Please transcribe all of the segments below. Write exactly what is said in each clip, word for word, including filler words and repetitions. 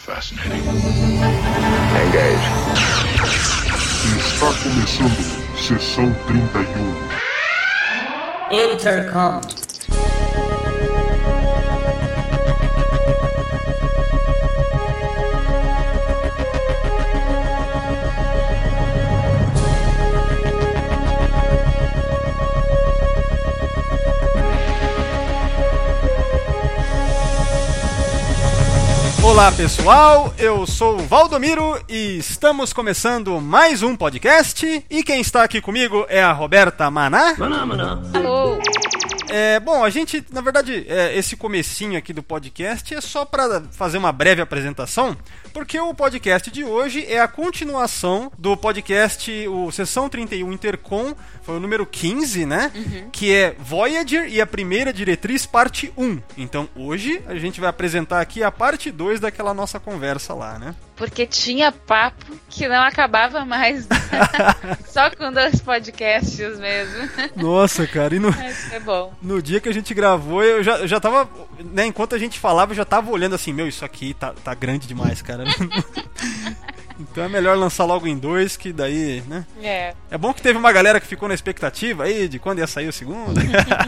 Fascinating. Engage. Está começando Sessão trinta e um. Intercom. Olá pessoal, eu sou o Valdomiro e estamos começando mais um podcast. E quem está aqui comigo é a Roberta Maná. Maná, maná. Alô. É, bom, a gente, na verdade, é, esse comecinho aqui do podcast é só para fazer uma breve apresentação, porque o podcast de hoje é a continuação do podcast, o Sessão trinta e um Intercom, foi o número quinze, né? Uhum. Que é Voyager e a Primeira Diretriz, parte um. Então, hoje, a gente vai apresentar aqui a parte dois daquela nossa conversa lá, né? Porque tinha papo que não acabava mais. Só com dois podcasts mesmo. Nossa, cara. E no, Mas é bom. No dia que a gente gravou, eu já, eu já tava... Né, enquanto a gente falava, eu já tava olhando assim, meu, isso aqui tá, tá grande demais, cara. Então é melhor lançar logo em dois, que daí, né? É. É bom que teve uma galera que ficou na expectativa aí de quando ia sair o segundo.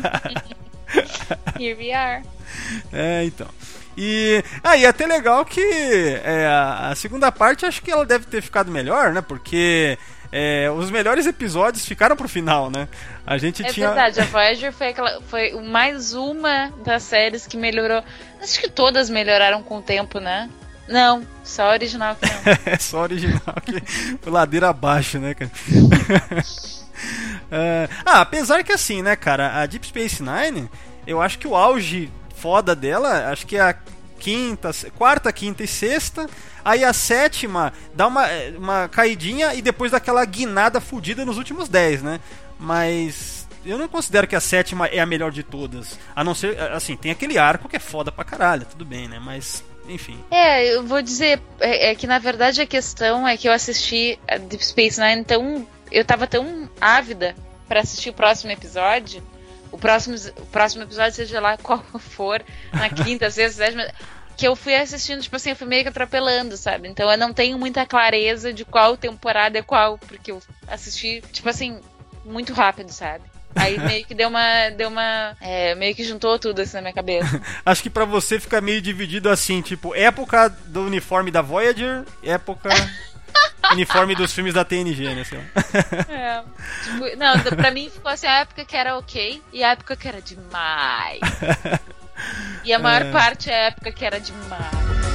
Here we are. É, então... E, ah, e é até legal que é, a, a segunda parte, acho que ela deve ter ficado melhor, né? Porque é, os melhores episódios ficaram pro final, né? A gente é tinha... verdade, a Voyager foi, aquela, foi mais uma das séries que melhorou. Acho que todas melhoraram com o tempo, né? Não, só a original que não. É só a original que foi ladeira abaixo, né, cara? é, ah, apesar que assim, né, cara, a Deep Space Nine, eu acho que o auge foda dela, acho que é a quinta, quarta, quinta e sexta. Aí a sétima dá uma, uma caidinha e depois dá aquela guinada fodida nos últimos dez, né? Mas eu não considero que a sétima é a melhor de todas. A não ser, assim, tem aquele arco que é foda pra caralho, tudo bem, né? Mas, enfim. É, eu vou dizer, é, é que na verdade a questão é que eu assisti a Deep Space Nine tão... Eu tava tão ávida pra assistir o próximo episódio. O próximo, o próximo episódio, seja lá qual for, na quinta, sexta, sétima, que eu fui assistindo, tipo assim, eu fui meio que atropelando, sabe? Então eu não tenho muita clareza de qual temporada é qual, porque eu assisti, tipo assim, muito rápido, sabe? Aí meio que deu uma. Deu uma é, meio que juntou tudo assim na minha cabeça. Acho que pra você fica meio dividido assim, tipo, época do uniforme da Voyager, época. Uniforme dos filmes da T N G, né? É, tipo, não, pra mim ficou assim a época que era ok e a época que era demais. E a maior é. parte é a época que era demais.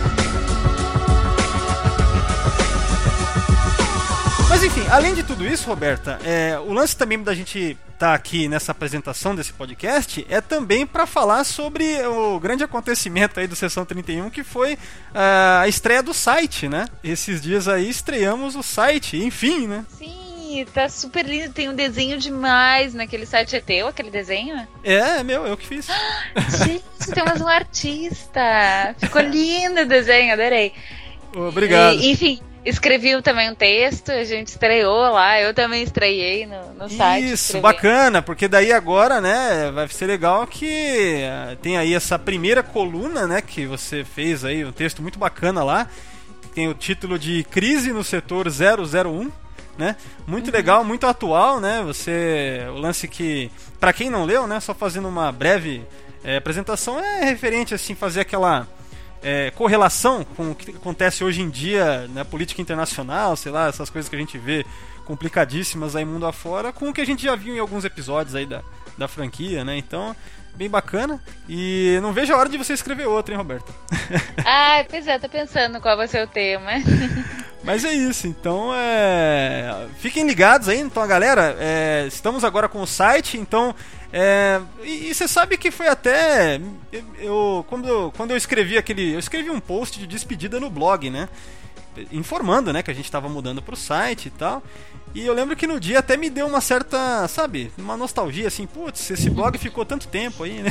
Mas enfim, além de tudo isso, Roberta, é, o lance também da gente estar tá aqui nessa apresentação desse podcast é também para falar sobre o grande acontecimento aí do Sessão trinta e um, que foi uh, a estreia do site, né? Esses dias aí estreamos o site, enfim, né? Sim, tá super lindo, tem um desenho demais naquele site. É teu aquele desenho? É, é meu, eu que fiz. Gente, temos um artista. Ficou lindo o desenho, adorei. Obrigado. E, enfim... Escrevi também um texto, a gente estreou lá, eu também estreiei no, no site. Isso, escrevi. Bacana, porque daí agora, né, vai ser legal que tem aí essa primeira coluna, né, que você fez aí, um texto muito bacana lá, tem o título de Crise no Setor zero zero um, né, muito uhum. legal, muito atual, né, você, o lance que, pra quem não leu, né, só fazendo uma breve é, apresentação, é referente, assim, fazer aquela... É, correlação com o que acontece hoje em dia na política internacional, sei lá, essas coisas que a gente vê complicadíssimas aí mundo afora, com o que a gente já viu em alguns episódios aí da, da franquia, né? Então, bem bacana. E não vejo a hora de você escrever outro, hein, Roberto? Ah, pois é, tô pensando qual vai ser o tema. Mas é isso, então é... fiquem ligados aí, então, galera, é... estamos agora com o site, então... É, e você sabe que foi até eu, eu, quando, eu, quando eu escrevi aquele eu escrevi um post de despedida no blog, né, informando, né, que a gente estava mudando pro site e tal, e eu lembro que no dia até me deu uma certa, sabe, uma nostalgia assim, putz, esse blog ficou tanto tempo aí, né?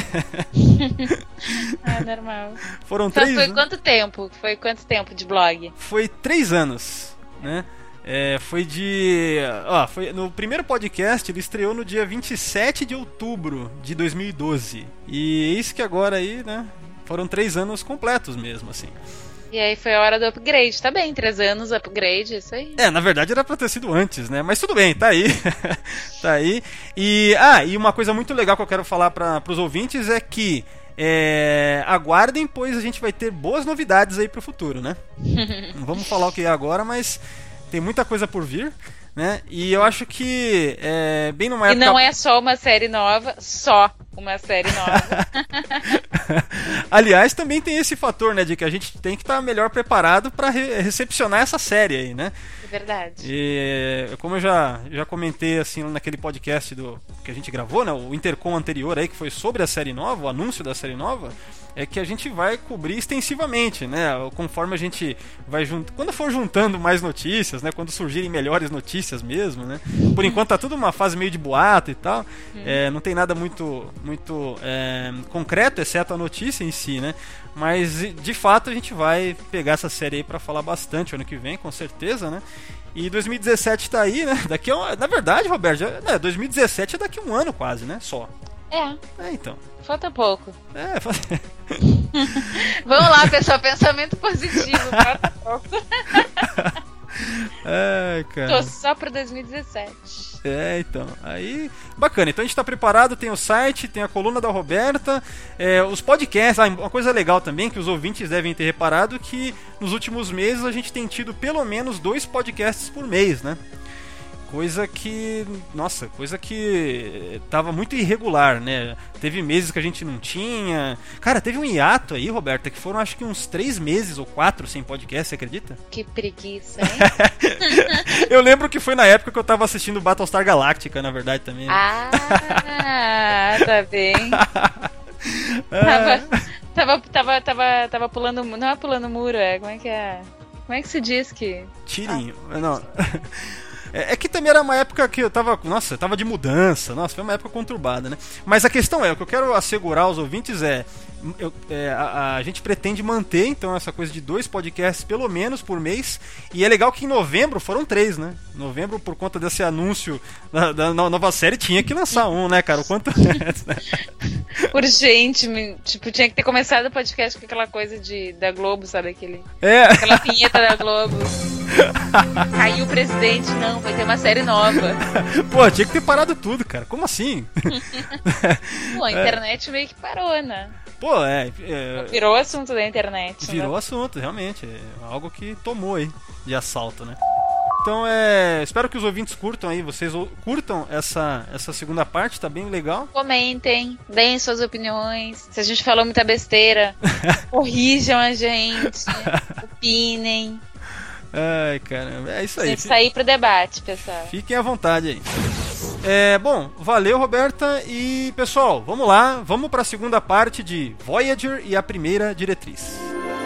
Ah, normal. Foram Só três foi anos. quanto tempo? Foi quanto tempo de blog? Foi três anos, né? É, foi de... Ó, foi, no primeiro podcast ele estreou no dia vinte e sete de outubro de dois mil e doze. E eis que agora aí, né, foram três anos completos mesmo, assim. E aí foi a hora do upgrade. Tá bem, três anos upgrade, isso aí. É, na verdade era pra ter sido antes, né? Mas tudo bem, tá aí. Tá aí. E, ah, e uma coisa muito legal que eu quero falar para pros ouvintes é que é, aguardem, pois a gente vai ter boas novidades aí pro futuro, né? Não vamos falar o que é agora, mas tem muita coisa por vir, né? E eu acho que é, bem numa época... E não é só uma série nova, só uma série nova. Aliás, também tem esse fator, né, de que a gente tem que estar melhor preparado para re- recepcionar essa série aí, né? É verdade. E como eu já, já comentei assim naquele podcast do, que a gente gravou, né, o Intercom anterior aí, que foi sobre a série nova, o anúncio da série nova, é que a gente vai cobrir extensivamente, né? Conforme a gente vai junt... quando for juntando mais notícias, né? Quando surgirem melhores notícias mesmo, né? Por enquanto tá tudo uma fase meio de boato e tal. Hum. É, não tem nada muito, muito é, concreto, exceto a notícia em si, né? Mas de fato a gente vai pegar essa série aí pra falar bastante ano que vem, com certeza, né? E dois mil e dezessete tá aí, né? Daqui a um... Na verdade, Roberto, já... né? dois mil e dezessete é daqui a um ano quase, né? Só. É. É, então. Falta pouco. É, falta... Vamos lá, pessoal, pensamento positivo. Falta pouco. Ai, cara. Tô só pro dois mil e dezessete. É, então. Aí, bacana. Então a gente tá preparado, tem o site, tem a coluna da Roberta, é, os podcasts. Ah, uma coisa legal também, que os ouvintes devem ter reparado, que nos últimos meses a gente tem tido pelo menos dois podcasts por mês, né? Coisa que, nossa, coisa que tava muito irregular, né? Teve meses que a gente não tinha. Cara, teve um hiato aí, Roberta, que foram acho que uns três meses ou quatro sem podcast, você acredita? Que preguiça, hein? Eu lembro que foi na época que eu tava assistindo Battlestar Galactica, na verdade, também. Ah, tá bem. Tava, tava, tava, tava, tava pulando, não é pulando muro, é, como é que é? Como é que se diz que... Tirinho, ah. Não... É que também era uma época que eu tava... Nossa, eu tava de mudança. Nossa, foi uma época conturbada, né? Mas a questão é, o que eu quero assegurar aos ouvintes é... Eu, é a, a gente pretende manter, então, essa coisa de dois podcasts, pelo menos, por mês. E é legal que em novembro foram três, né? Novembro, por conta desse anúncio da, da nova série, tinha que lançar um, né, cara? O quanto antes, né? Urgente, tipo, tinha que ter começado o podcast com aquela coisa de, da Globo, sabe? Aquele, é. Aquela vinheta da Globo. Caiu o presidente, não, vai ter uma série nova. Pô, tinha que ter parado tudo, cara. Como assim? Pô, a internet é. meio que parou, né? Pô, é, é... Virou assunto da internet. Virou né? assunto, realmente. É algo que tomou aí de assalto, né? Então, é... espero que os ouvintes curtam aí. Vocês curtam essa, essa segunda parte, tá bem legal. Comentem, deem suas opiniões. Se a gente falou muita besteira, corrijam a gente. Opinem. Ai, caramba, é isso aí. Tem que sair pro debate, pessoal. Fiquem à vontade aí. É, bom, valeu, Roberta. E, pessoal, vamos lá. Vamos para a segunda parte de Voyager e a Primeira Diretriz.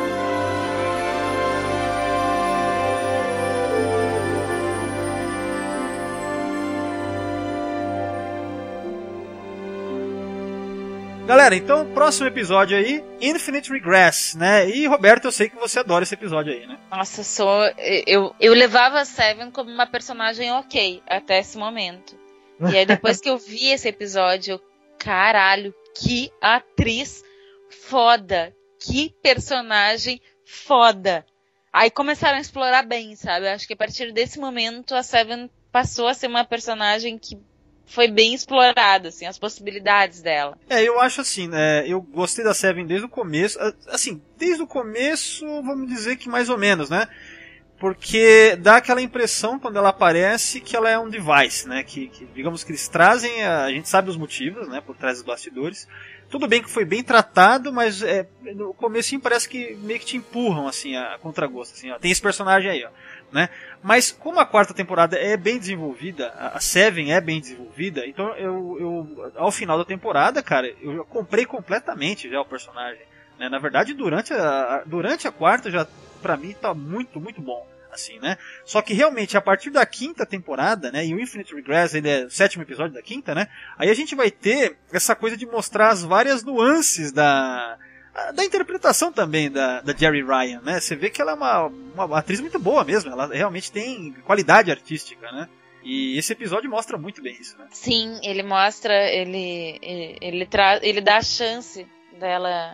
Galera, então, próximo episódio aí, Infinite Regress, né? E, Roberto, eu sei que você adora esse episódio aí, né? Nossa, sou... Eu, eu levava a Seven como uma personagem ok, até esse momento. E aí, depois que eu vi esse episódio, eu, caralho, que atriz foda! Que personagem foda! Aí começaram a explorar bem, sabe? Eu acho que a partir desse momento, a Seven passou a ser uma personagem que foi bem explorada, assim, as possibilidades dela. É, eu acho assim, né, eu gostei da Seven desde o começo, assim, desde o começo, vamos dizer que mais ou menos, né, porque dá aquela impressão quando ela aparece que ela é um device, né, que, que digamos que eles trazem, a, a gente sabe os motivos, né, por trás dos bastidores, tudo bem que foi bem tratado, mas é, no comecinho parece que meio que te empurram, assim, a, a contragosto, assim, ó, tem esse personagem aí, ó, né, mas como a quarta temporada é bem desenvolvida, a Seven é bem desenvolvida, então eu, eu ao final da temporada, cara, eu já comprei completamente já o personagem, né, na verdade durante a, durante a quarta já, pra mim, tá muito, muito bom. Assim, né? Só que realmente a partir da quinta temporada, né, e o Infinite Regress ele é o sétimo episódio da quinta, né? Aí a gente vai ter essa coisa de mostrar as várias nuances da da interpretação também da, da Jeri Ryan, né? Você vê que ela é uma, uma atriz muito boa mesmo, ela realmente tem qualidade artística, né? E esse episódio mostra muito bem isso, né? Sim, ele mostra, ele ele, ele, tra- ele dá a chance dela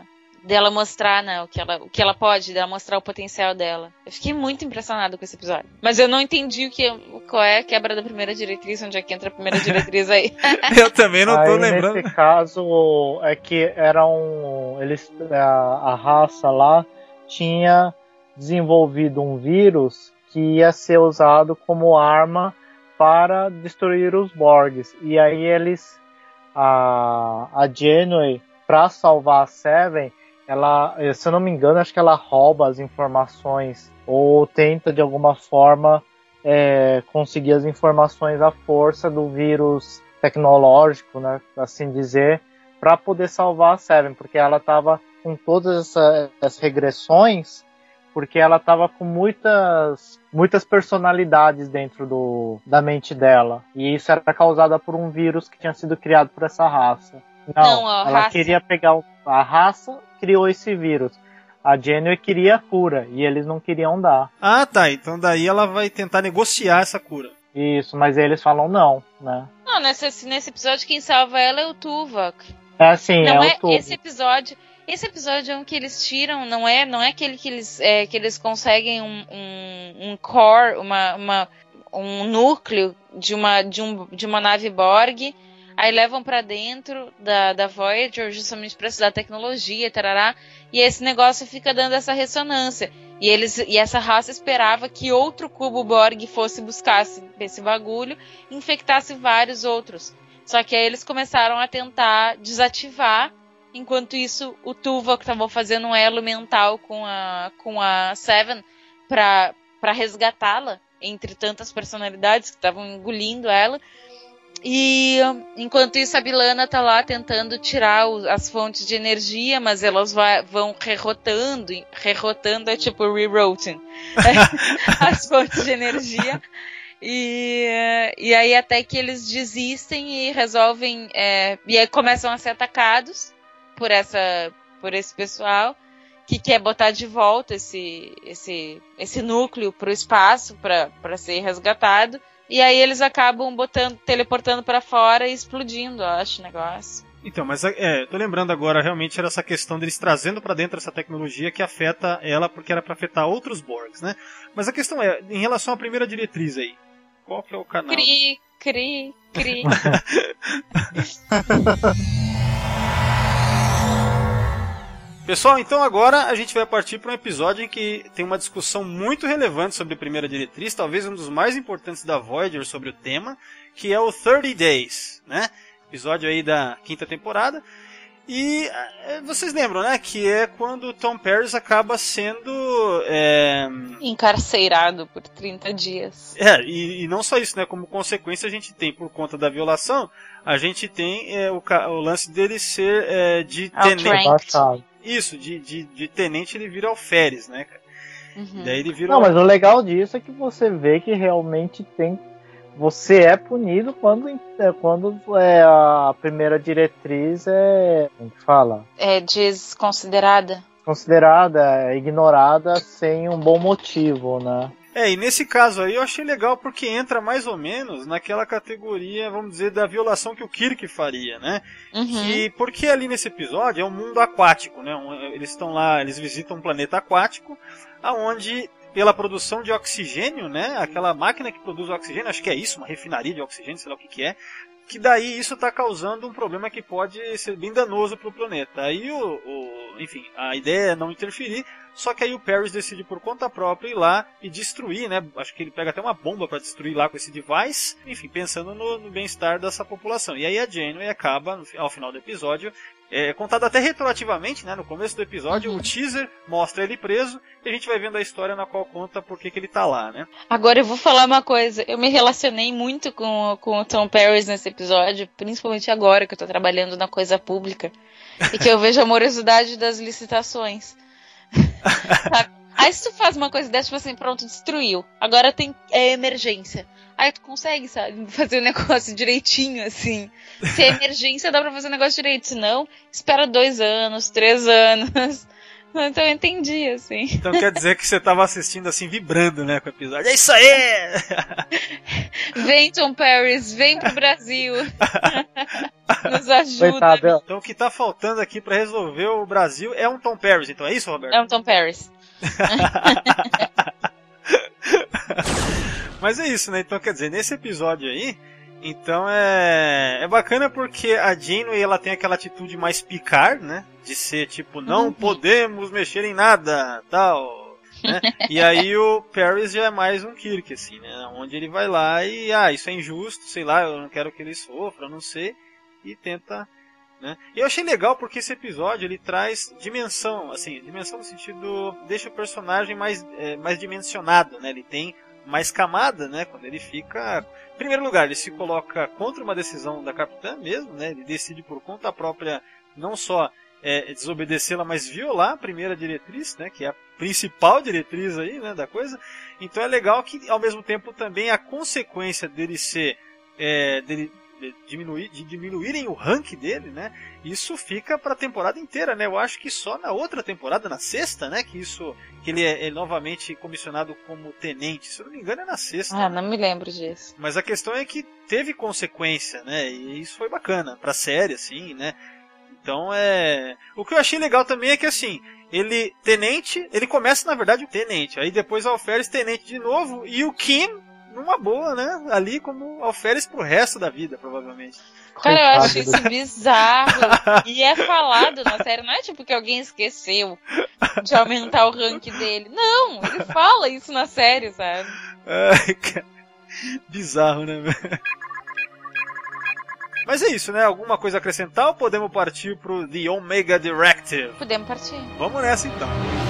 dela mostrar, né, o que ela, o que ela pode, dela mostrar o potencial dela. Eu fiquei muito impressionado com esse episódio. Mas eu não entendi o que, qual é a quebra da primeira diretriz, onde é que entra a primeira diretriz aí. Eu também não tô aí, lembrando. Nesse caso, é que era um, eles, a, a raça lá tinha desenvolvido um vírus que ia ser usado como arma para destruir os Borgs. E aí eles, a, a Janeway, para salvar a Seven, ela, se eu não me engano, acho que ela rouba as informações ou tenta de alguma forma é, conseguir as informações à força do vírus tecnológico, né, assim dizer, para poder salvar a Seven, porque ela estava com todas essas, essas regressões, porque ela estava com muitas, muitas personalidades dentro do, da mente dela, e isso era causado por um vírus que tinha sido criado por essa raça. Não, Não a ela raça. queria pegar a raça, criou esse vírus. A Janeway queria a cura e eles não queriam dar. Ah, tá. Então daí ela vai tentar negociar essa cura. Isso, mas eles falam não, né? Não, nesse, nesse episódio quem salva ela é o Tuvok. É assim, Não é, é o tubo. esse episódio. Esse episódio é um que eles tiram, não é, não é aquele que eles, é, que eles conseguem um, um, um core, uma, uma, um núcleo de uma, de, um, de uma nave Borg. Aí levam pra dentro da, da Voyager justamente pra estudar tecnologia, tarará, e esse negócio fica dando essa ressonância. E, eles, e essa raça esperava que outro cubo Borg fosse buscar esse, esse bagulho e infectasse vários outros. Só que aí eles começaram a tentar desativar, enquanto isso o Tuvok estava fazendo um elo mental com a, com a Seven pra, pra resgatá-la, entre tantas personalidades que estavam engolindo ela. E enquanto isso a B'Elanna tá lá tentando tirar o, as fontes de energia, mas elas vai, vão rerotando, rerotando é tipo rewrote as fontes de energia. E, e aí até que eles desistem e resolvem, é, e aí começam a ser atacados por, essa, por esse pessoal que quer botar de volta esse, esse, esse núcleo pro espaço para ser resgatado. E aí eles acabam botando, teleportando pra fora e explodindo, eu acho, o negócio. Então, mas é, tô lembrando agora, realmente era essa questão deles trazendo pra dentro essa tecnologia que afeta ela, porque era pra afetar outros Borgs, né? Mas a questão é, em relação à primeira diretriz aí, qual que é o canal? Cri, cri, cri. Pessoal, então agora a gente vai partir para um episódio em que tem uma discussão muito relevante sobre a primeira diretriz, talvez um dos mais importantes da Voyager sobre o tema, que é o thirty days, né? Episódio aí da quinta temporada. E é, vocês lembram, né? Que é quando o Tom Paris acaba sendo... É... encarcerado por trinta dias. É, e, e não só isso, né? Como consequência a gente tem, por conta da violação, a gente tem é, o, o lance dele ser é, de tenente... Isso, de, de, de tenente ele vira alferes, né, cara? Uhum. Daí ele vira... Não, mas o legal disso é que você vê que realmente tem... Você é punido quando, quando é, a primeira diretriz é... Como que fala? É desconsiderada. Considerada, ignorada sem um bom motivo, né? É, e nesse caso aí eu achei legal porque entra mais ou menos naquela categoria, vamos dizer, da violação que o Kirk faria, né? Uhum. Que, porque ali nesse episódio é um mundo aquático, né? Eles estão lá, eles visitam um planeta aquático, aonde pela produção de oxigênio, né? Aquela máquina que produz oxigênio, acho que é isso, uma refinaria de oxigênio, sei lá o que que é, que daí isso está causando um problema que pode ser bem danoso para o planeta. Aí, o, o, enfim, a ideia é não interferir, só que aí o Paris decide por conta própria ir lá e destruir, né? Acho que ele pega até uma bomba para destruir lá com esse device, enfim, pensando no, no bem-estar dessa população. E aí a Janeway acaba, no, ao final do episódio, é contado até retroativamente, né? No começo do episódio, uhum. O teaser mostra ele preso e a gente vai vendo a história na qual conta por que ele tá lá, né? Agora eu vou falar uma coisa. Eu me relacionei muito com, com o Tom Paris nesse episódio, principalmente agora que eu tô trabalhando na coisa pública e que eu vejo a morosidade das licitações. Aí se tu faz uma coisa dessa, tipo assim, pronto, destruiu. Agora tem é, emergência. Aí tu consegue, sabe, fazer o negócio direitinho, assim. Se é emergência, dá pra fazer o negócio direito. Se não, espera dois anos, três anos. Então eu entendi, assim. Então quer dizer que você tava assistindo assim, vibrando, né, com o episódio. É isso aí! Vem, Tom Paris, vem pro Brasil. Nos ajuda. Coitado. Então o que tá faltando aqui pra resolver o Brasil é um Tom Paris, então é isso, Roberto? É um Tom Paris. Mas é isso, né? Então quer dizer, nesse episódio aí, então é, é bacana porque a Janeway, ela tem aquela atitude mais Picard, né? De ser tipo, não podemos mexer em nada, tal, né? E aí o Paris já é mais um Kirk, assim, né? Onde ele vai lá e, ah, isso é injusto, sei lá, eu não quero que ele sofra, não sei, e tenta, né? E eu achei legal porque esse episódio, ele traz dimensão, assim, dimensão no sentido, deixa o personagem mais, é, mais dimensionado, né? Ele tem mais camada, né? Quando ele fica... Em primeiro lugar, ele se coloca contra uma decisão da capitã mesmo, né? Ele decide por conta própria não só é, desobedecê-la, mas violar a primeira diretriz, né? Que é a principal diretriz aí, né? Da coisa. Então é legal que, ao mesmo tempo, também a consequência dele ser... É, dele diminuir, de diminuírem o rank dele, né? Isso fica para a temporada inteira, né? Eu acho que só na outra temporada, na sexta, né? Que isso, que ele é, é novamente comissionado como tenente. Se eu não me engano, é na sexta. Ah, não me lembro disso. Mas a questão é que teve consequência, né? E isso foi bacana pra série, assim, né? Então é... O que eu achei legal também é que, assim, ele, tenente, ele começa, na verdade, o tenente. Aí depois alferes tenente de novo. E o Kim, numa boa, né? Ali como alferes pro resto da vida, provavelmente. Cara, eu acho isso bizarro. E é falado na série. Não é tipo que alguém esqueceu de aumentar o rank dele. Não, ele fala isso na série, sabe? Ai, cara. Bizarro, né? Mas é isso, né? Alguma coisa a acrescentar ou podemos partir pro The Omega Directive? Podemos partir. Vamos nessa então.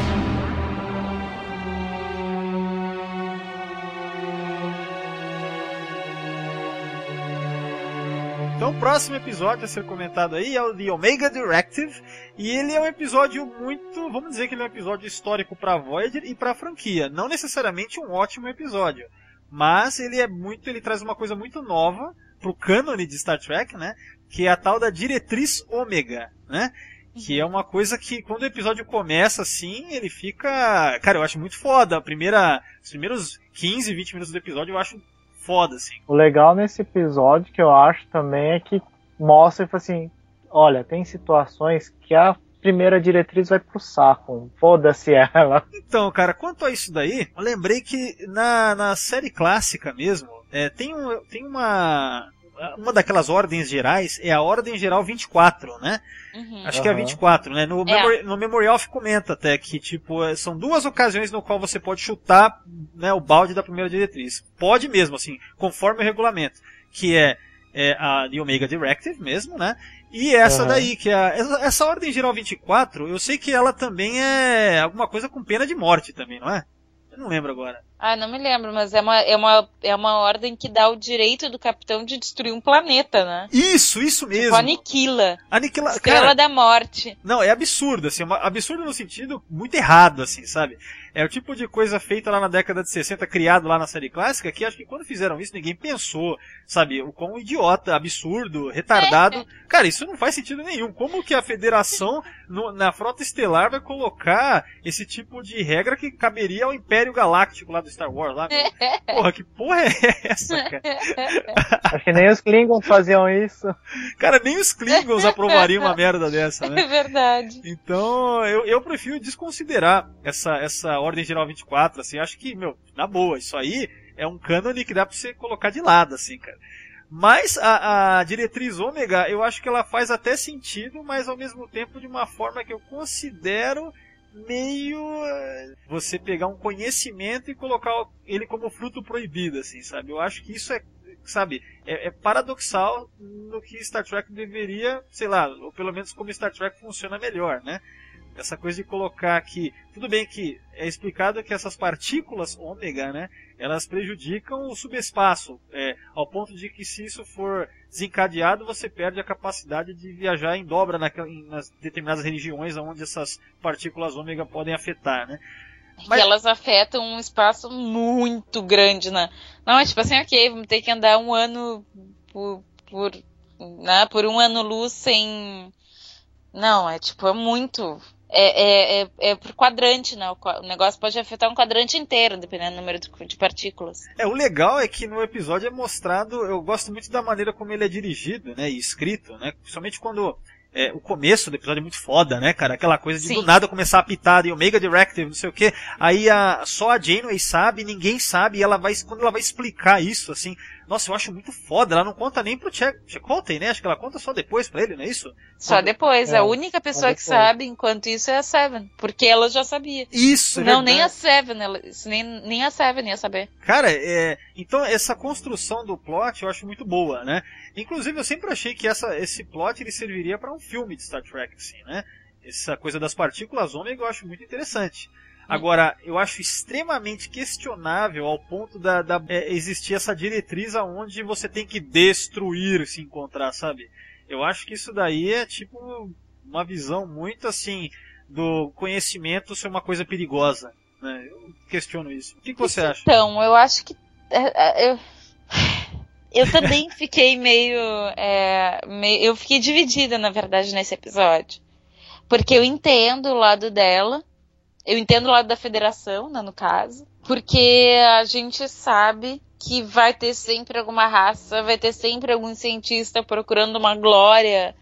Então o próximo episódio a ser comentado aí é o The Omega Directive, e ele é um episódio muito, vamos dizer que ele é um episódio histórico para Voyager e para a franquia. Não necessariamente um ótimo episódio, mas ele é muito, ele traz uma coisa muito nova pro cânone de Star Trek, né? Que é a tal da Diretriz Ômega, né? Que é uma coisa que quando o episódio começa assim, ele fica, cara, eu acho muito foda. A primeira, os primeiros quinze, vinte minutos do episódio eu acho foda, assim. O legal nesse episódio, que eu acho também, é que mostra, assim, olha, tem situações que a primeira diretriz vai pro saco, foda-se ela. Então, cara, quanto a isso daí, eu lembrei que na, na série clássica mesmo, é, tem, um, tem uma... Uma daquelas ordens gerais é a Ordem Geral vinte e quatro, né? Uhum. Acho que é a vinte e quatro, né? No, é. Memori- no Memorial comenta até que, tipo, são duas ocasiões no qual você pode chutar, né, o balde da primeira diretriz. Pode mesmo, assim, conforme o regulamento. Que é, é a The Omega Directive mesmo, né? E essa uhum. daí, que é a, essa, essa Ordem Geral vinte e quatro, eu sei que ela também é alguma coisa com pena de morte também, não é? Eu não lembro agora. Ah, não me lembro, mas é uma, é, uma, é uma ordem que dá o direito do capitão de destruir um planeta, né? Isso, isso mesmo. Tipo, aniquila. Aniquila. Estrela cara, da morte. Não, é absurdo, assim, uma, absurdo no sentido muito errado, assim, sabe? É o tipo de coisa feita lá na década de sessenta, criado lá na série clássica, que acho que quando fizeram isso ninguém pensou, sabe? O quão idiota, absurdo, retardado. É. Cara, isso não faz sentido nenhum. Como que a Federação, no, na Frota Estelar, vai colocar esse tipo de regra que caberia ao Império Galáctico lá do Star Wars, lá? Porra, que porra é essa, cara? Acho que nem os Klingons faziam isso. Cara, nem os Klingons aprovariam uma merda dessa, né? É verdade. Então, eu, eu prefiro desconsiderar essa, essa Ordem Geral vinte e quatro, assim, acho que, meu, na boa, isso aí é um cânone que dá pra você colocar de lado, assim, cara. Mas a, a Diretriz Ômega, eu acho que ela faz até sentido, mas ao mesmo tempo de uma forma que eu considero meio você pegar um conhecimento e colocar ele como fruto proibido, assim, sabe? Eu acho que isso é, sabe, é, é paradoxal no que Star Trek deveria, sei lá, ou pelo menos como Star Trek funciona melhor, né? Essa coisa de colocar que, tudo bem que é explicado que essas partículas ômega, né, elas prejudicam o subespaço, é, ao ponto de que se isso for desencadeado, você perde a capacidade de viajar em dobra naquela, em, nas determinadas regiões onde essas partículas ômega podem afetar, né. Mas... E elas afetam um espaço muito grande, né? Não, é tipo assim, ok, vamos ter que andar um ano por, por, né, por um ano-luz sem... Não, é tipo, é muito... é, é, é por quadrante, né? O negócio pode afetar um quadrante inteiro, dependendo do número de partículas. É, o legal é que no episódio é mostrado, eu gosto muito da maneira como ele é dirigido, né, e escrito, né, principalmente quando é, o começo do episódio é muito foda, né, cara, aquela coisa de Sim. do nada começar a pitar e Omega Directive, não sei o que, aí a, só a Janeway sabe, ninguém sabe, e ela vai, quando ela vai explicar isso, assim, nossa, eu acho muito foda, ela não conta nem pro Chakotay, né, acho que ela conta só depois pra ele, não é isso? Só quando... depois, é, a única pessoa que sabe, enquanto isso, é a Seven, porque ela já sabia. Isso, é Não, verdade. nem a Seven, ela, nem, nem a Seven ia saber. Cara, é, então essa construção do plot eu acho muito boa, né? Inclusive eu sempre achei que essa, esse plot ele serviria para um filme de Star Trek, assim, né? Essa coisa das partículas ômega eu acho muito interessante. Agora, eu acho extremamente questionável ao ponto da, da é, existir essa diretriz aonde você tem que destruir se encontrar, sabe? Eu acho que isso daí é tipo uma visão muito assim do conhecimento ser uma coisa perigosa, né? Eu questiono isso. O que, que você acha? Então, eu acho que eu, eu também fiquei meio, é, meio eu fiquei dividida, na verdade, nesse episódio, porque eu entendo o lado dela. Eu entendo o lado da federação, né, no caso, porque a gente sabe que vai ter sempre alguma raça, vai ter sempre algum cientista procurando uma glória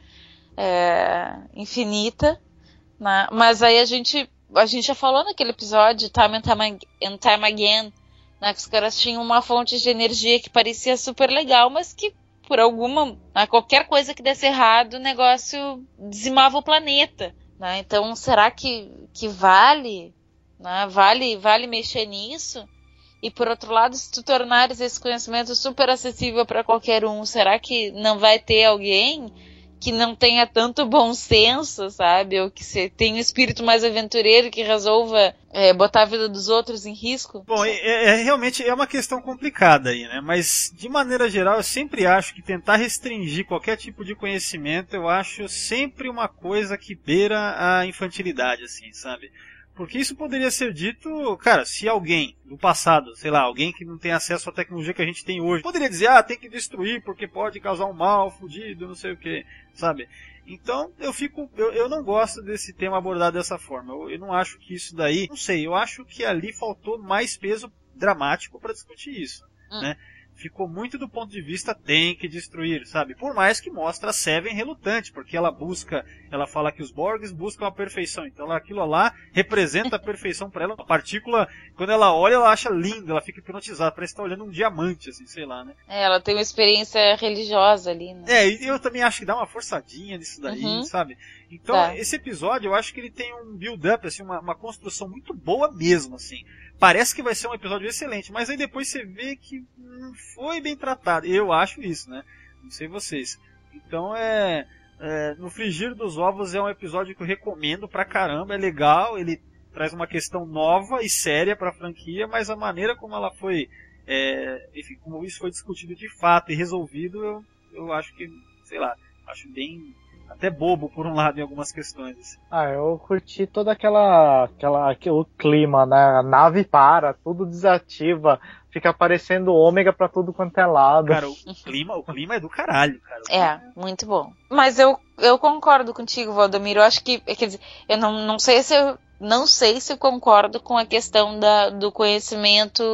é, infinita, né? Mas aí a gente, a gente já falou naquele episódio, Time and Time, and time Again, né, que os caras tinham uma fonte de energia que parecia super legal, mas que por alguma, né, qualquer coisa que desse errado, o negócio dizimava o planeta. Né? Então, será que, que vale, né? vale, vale mexer nisso? E, por outro lado, se tu tornares esse conhecimento super acessível para qualquer um, será que não vai ter alguém que não tenha tanto bom senso, sabe? Ou que se, tenha um espírito mais aventureiro que resolva é, botar a vida dos outros em risco? Bom, é, é, realmente é uma questão complicada aí, né? Mas, de maneira geral, eu sempre acho que tentar restringir qualquer tipo de conhecimento, eu acho sempre uma coisa que beira a infantilidade, assim, sabe? Porque isso poderia ser dito, cara, se alguém do passado, sei lá, alguém que não tem acesso à tecnologia que a gente tem hoje, poderia dizer, ah, tem que destruir porque pode causar um mal, fudido, não sei o que, sabe? Então, eu fico, eu, eu não gosto desse tema abordado dessa forma. Eu, eu não acho que isso daí, não sei, eu acho que ali faltou mais peso dramático para discutir isso, hum. né? Ficou muito do ponto de vista tem que destruir, sabe? Por mais que mostra a Seven relutante, porque ela busca, ela fala que os Borgs buscam a perfeição. Então ela, aquilo lá representa a perfeição para ela. A partícula, quando ela olha, ela acha linda, ela fica hipnotizada, parece estar olhando um diamante, assim, sei lá, né? É, ela tem uma experiência religiosa ali, né? É, e eu também acho que dá uma forçadinha nisso daí, uhum. sabe? Então, tá. Esse episódio, eu acho que ele tem um build-up, assim, uma, uma construção muito boa mesmo, assim. Parece que vai ser um episódio excelente, mas aí depois você vê que não foi bem tratado. Eu acho isso, né? Não sei vocês. Então, é, é... No Frigir dos Ovos é um episódio que eu recomendo pra caramba. É legal, ele traz uma questão nova e séria pra franquia, mas a maneira como ela foi... É, enfim, como isso foi discutido de fato e resolvido, eu, eu acho que, sei lá, acho bem... até bobo por um lado em algumas questões. Assim. Ah, eu curti toda aquela, aquela aquele clima, né? A nave para, tudo desativa, fica aparecendo ômega pra tudo quanto é lado. Cara, o, o clima, o clima é do caralho, cara. É, muito bom. Mas eu, eu concordo contigo, Valdomiro. Eu acho que, quer dizer, eu não, não sei se eu não sei se eu concordo com a questão da, do conhecimento,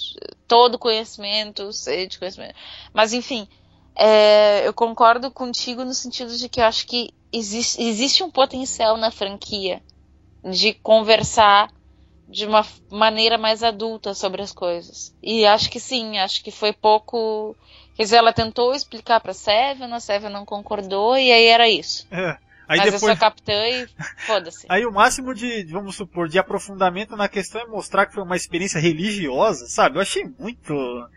todo conhecimento, sede de conhecimento. Mas enfim. É, eu concordo contigo no sentido de que eu acho que existe, existe um potencial na franquia de conversar de uma maneira mais adulta sobre as coisas. E acho que sim, acho que foi pouco... Quer dizer, ela tentou explicar pra Seven, a Seven não concordou e aí era isso. É. Aí Mas depois... eu sou capitã e foda-se. Aí o máximo de, vamos supor, de aprofundamento na questão é mostrar que foi uma experiência religiosa, sabe? Eu achei muito...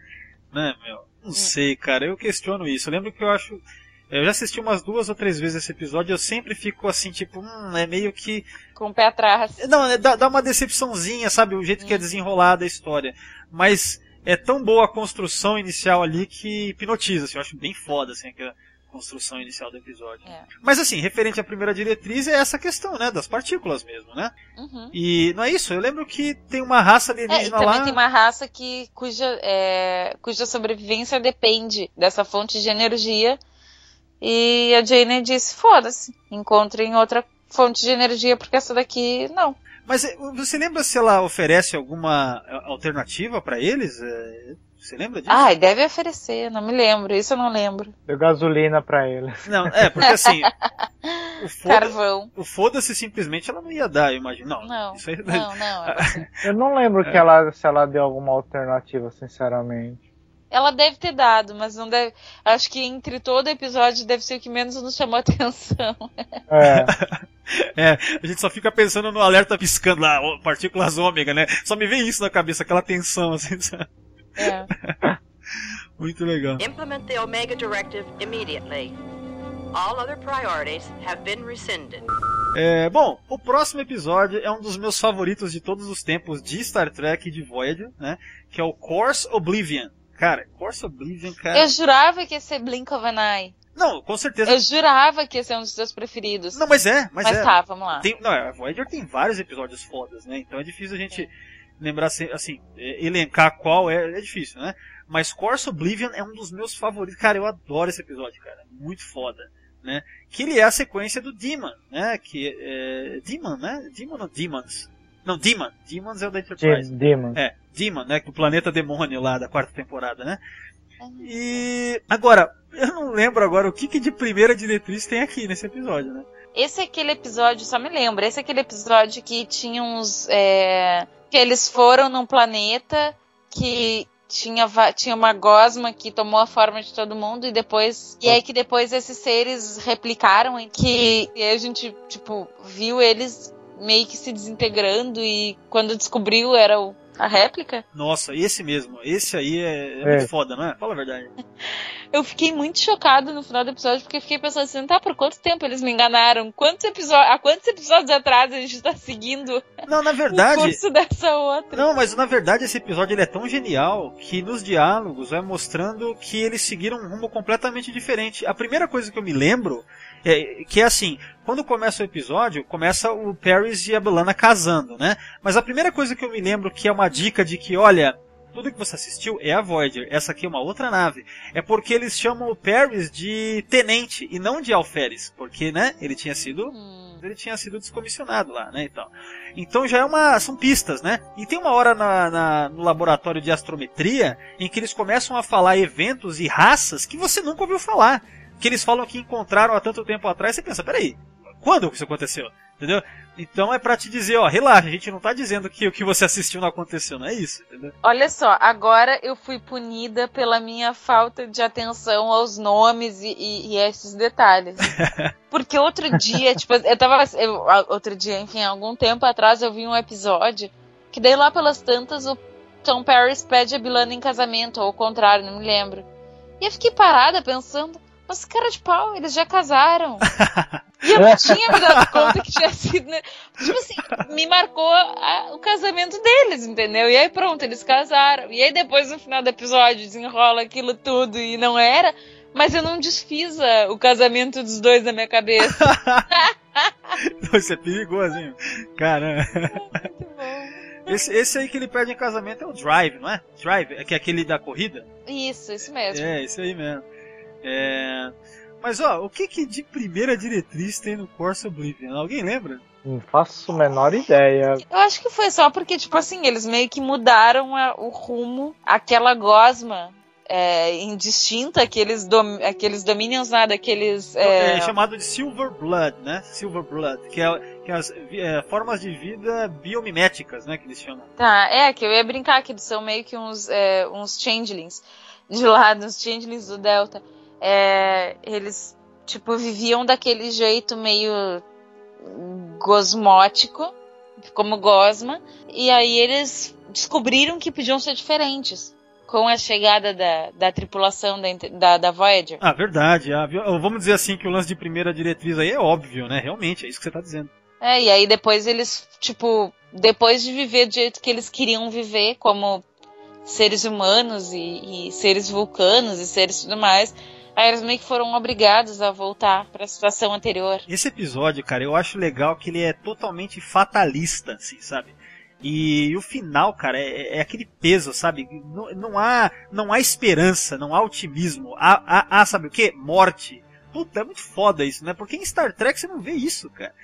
Né, meu... Não sei, cara, eu questiono isso. Eu lembro que eu acho... Eu já assisti umas duas ou três vezes esse episódio e eu sempre fico assim, tipo, hum, é meio que... Com o pé atrás. Não, é, dá, dá uma decepçãozinha, sabe? O jeito hum. que é desenrolada a história. Mas é tão boa a construção inicial ali que hipnotiza, assim. Eu acho bem foda, assim, aquela construção inicial do episódio. É. Mas assim, referente à primeira diretriz é essa questão, né? Das partículas mesmo, né? Uhum. E não é isso? Eu lembro que tem uma raça alienígena é, e também lá... tem uma raça que, cuja, é, cuja sobrevivência depende dessa fonte de energia. E a Jane disse, foda-se, encontrem outra fonte de energia, porque essa daqui não. Mas você lembra se ela oferece alguma alternativa pra eles? Você lembra disso? Ah, deve oferecer, não me lembro, isso eu não lembro. Deu gasolina pra eles. Não, é, porque assim... o foda, Carvão. O foda-se simplesmente ela não ia dar, eu imagino. Não, não, isso aí... não, não. É assim. Eu não lembro que ela, se ela deu alguma alternativa, sinceramente. Ela deve ter dado, mas não deve... Acho que entre todo episódio deve ser o que menos nos chamou a atenção. É. É, a gente só fica pensando no alerta piscando lá, partículas ômega, né? Só me vem isso na cabeça, aquela tensão, assim, sabe? É. Muito legal. Implement the Omega Directive immediately. All other priorities have been rescinded. É, bom, o próximo episódio é um dos meus favoritos de todos os tempos de Star Trek e de Voyager, né? Que é o Course Oblivion. Cara, Course Oblivion, cara... Eu jurava que ia ser Blink of an Eye. Não, com certeza... Eu jurava que ia ser um dos seus preferidos. Não, mas é, mas, mas é. tá, vamos lá. Tem, não, a Voyager tem vários episódios fodas, né? Então é difícil a gente lembrar, assim, elencar qual é, é difícil, né? Mas Course Oblivion é um dos meus favoritos. Cara, eu adoro esse episódio, cara. Muito foda, né? Que ele é a sequência do Demon, né? Que é... Demon, né? Demon ou Demons? Não, Demon. Demons é o da Enterprise. Demon. É, Demon, né? O planeta demônio lá da quarta temporada, né? E... Agora, eu não lembro agora o que, que de primeira diretriz tem aqui nesse episódio, né? Esse é aquele episódio, só me lembro, esse é aquele episódio que tinha uns... É, que eles foram num planeta que... Tinha, tinha uma gosma que tomou a forma de todo mundo e depois... E aí que depois esses seres replicaram que e aí a gente, tipo, viu eles meio que se desintegrando e quando descobriu era o, a réplica. Nossa, esse mesmo. Esse aí é, é, é muito foda, não é? Fala a verdade. Eu fiquei muito chocado no final do episódio porque fiquei pensando assim, tá, por quanto tempo eles me enganaram? Quantos episódios, há quantos episódios atrás a gente tá seguindo não, na verdade, o curso dessa outra? Não, mas na verdade esse episódio ele é tão genial que nos diálogos vai mostrando que eles seguiram um rumo completamente diferente. A primeira coisa que eu me lembro é que é assim, quando começa o episódio, começa o Paris e a B'Elanna casando, né? Mas a primeira coisa que eu me lembro que é uma dica de que, olha... Tudo que você assistiu é a Voyager. Essa aqui é uma outra nave. É porque eles chamam o Paris de tenente e não de alferes. Porque, né, ele tinha sido... Hum. Ele tinha sido descomissionado lá, né, então. Então já é uma... São pistas, né? E tem uma hora na, na, no laboratório de astrometria em que eles começam a falar eventos e raças que você nunca ouviu falar. Que eles falam que encontraram há tanto tempo atrás. Você pensa, peraí, quando isso aconteceu? Entendeu? Então é pra te dizer, ó, relaxa, a gente não tá dizendo que o que você assistiu não aconteceu, não é isso, entendeu? Olha só, agora eu fui punida pela minha falta de atenção aos nomes e, e, e esses detalhes. Porque outro dia, tipo, eu tava, eu, outro dia, enfim, algum tempo atrás eu vi um episódio que daí lá pelas tantas o Tom Paris pede a B'Elanna em casamento, ou ao contrário, não me lembro. E eu fiquei parada pensando, mas cara de pau, eles já casaram. E eu não tinha me dado conta que tinha sido... Né? Tipo assim, me marcou a, o casamento deles, entendeu? E aí pronto, eles casaram. E aí depois no final do episódio desenrola aquilo tudo e não era. Mas eu não desfiz a, o casamento dos dois na minha cabeça. Isso é perigoso, hein? Caramba. Muito bom. Esse, esse aí que ele pede em casamento é o Drive, não é? Drive, que é aquele da corrida? Isso, isso mesmo. É, esse aí mesmo. É... Mas ó, o que que de primeira diretriz tem no Course Oblivion? Alguém lembra? Não faço a menor ideia. Eu acho que foi só porque, tipo assim, eles meio que mudaram a, o rumo, aquela gosma é, indistinta, aqueles, dom, aqueles dominions lá, daqueles... É... é chamado de Silver Blood, né? Silver Blood, que é, que é as é, formas de vida biomiméticas, né, que eles chamam. Tá, é, que eu ia brincar que eles são meio que uns, é, uns changelings de lá, uns changelings do Delta. É, eles, tipo, viviam daquele jeito meio gosmótico, como gosma, e aí eles descobriram que podiam ser diferentes com a chegada da, da tripulação da, da, da Voyager. Ah, verdade. Ah, vamos dizer assim que o lance de primeira diretriz aí é óbvio, né? Realmente, é isso que você tá dizendo. É, e aí depois eles, tipo, depois de viver do jeito que eles queriam viver, como seres humanos e, e seres vulcanos e seres tudo mais... Aí eles meio que foram obrigados a voltar para a situação anterior. Esse episódio, cara, eu acho legal que ele é totalmente fatalista, assim, sabe? E, e o final, cara, é, é aquele peso, sabe? Não, não, há, não há esperança, não há otimismo. Há, há, há, sabe o quê? Morte. Puta, é muito foda isso, né? Porque em Star Trek você não vê isso, cara.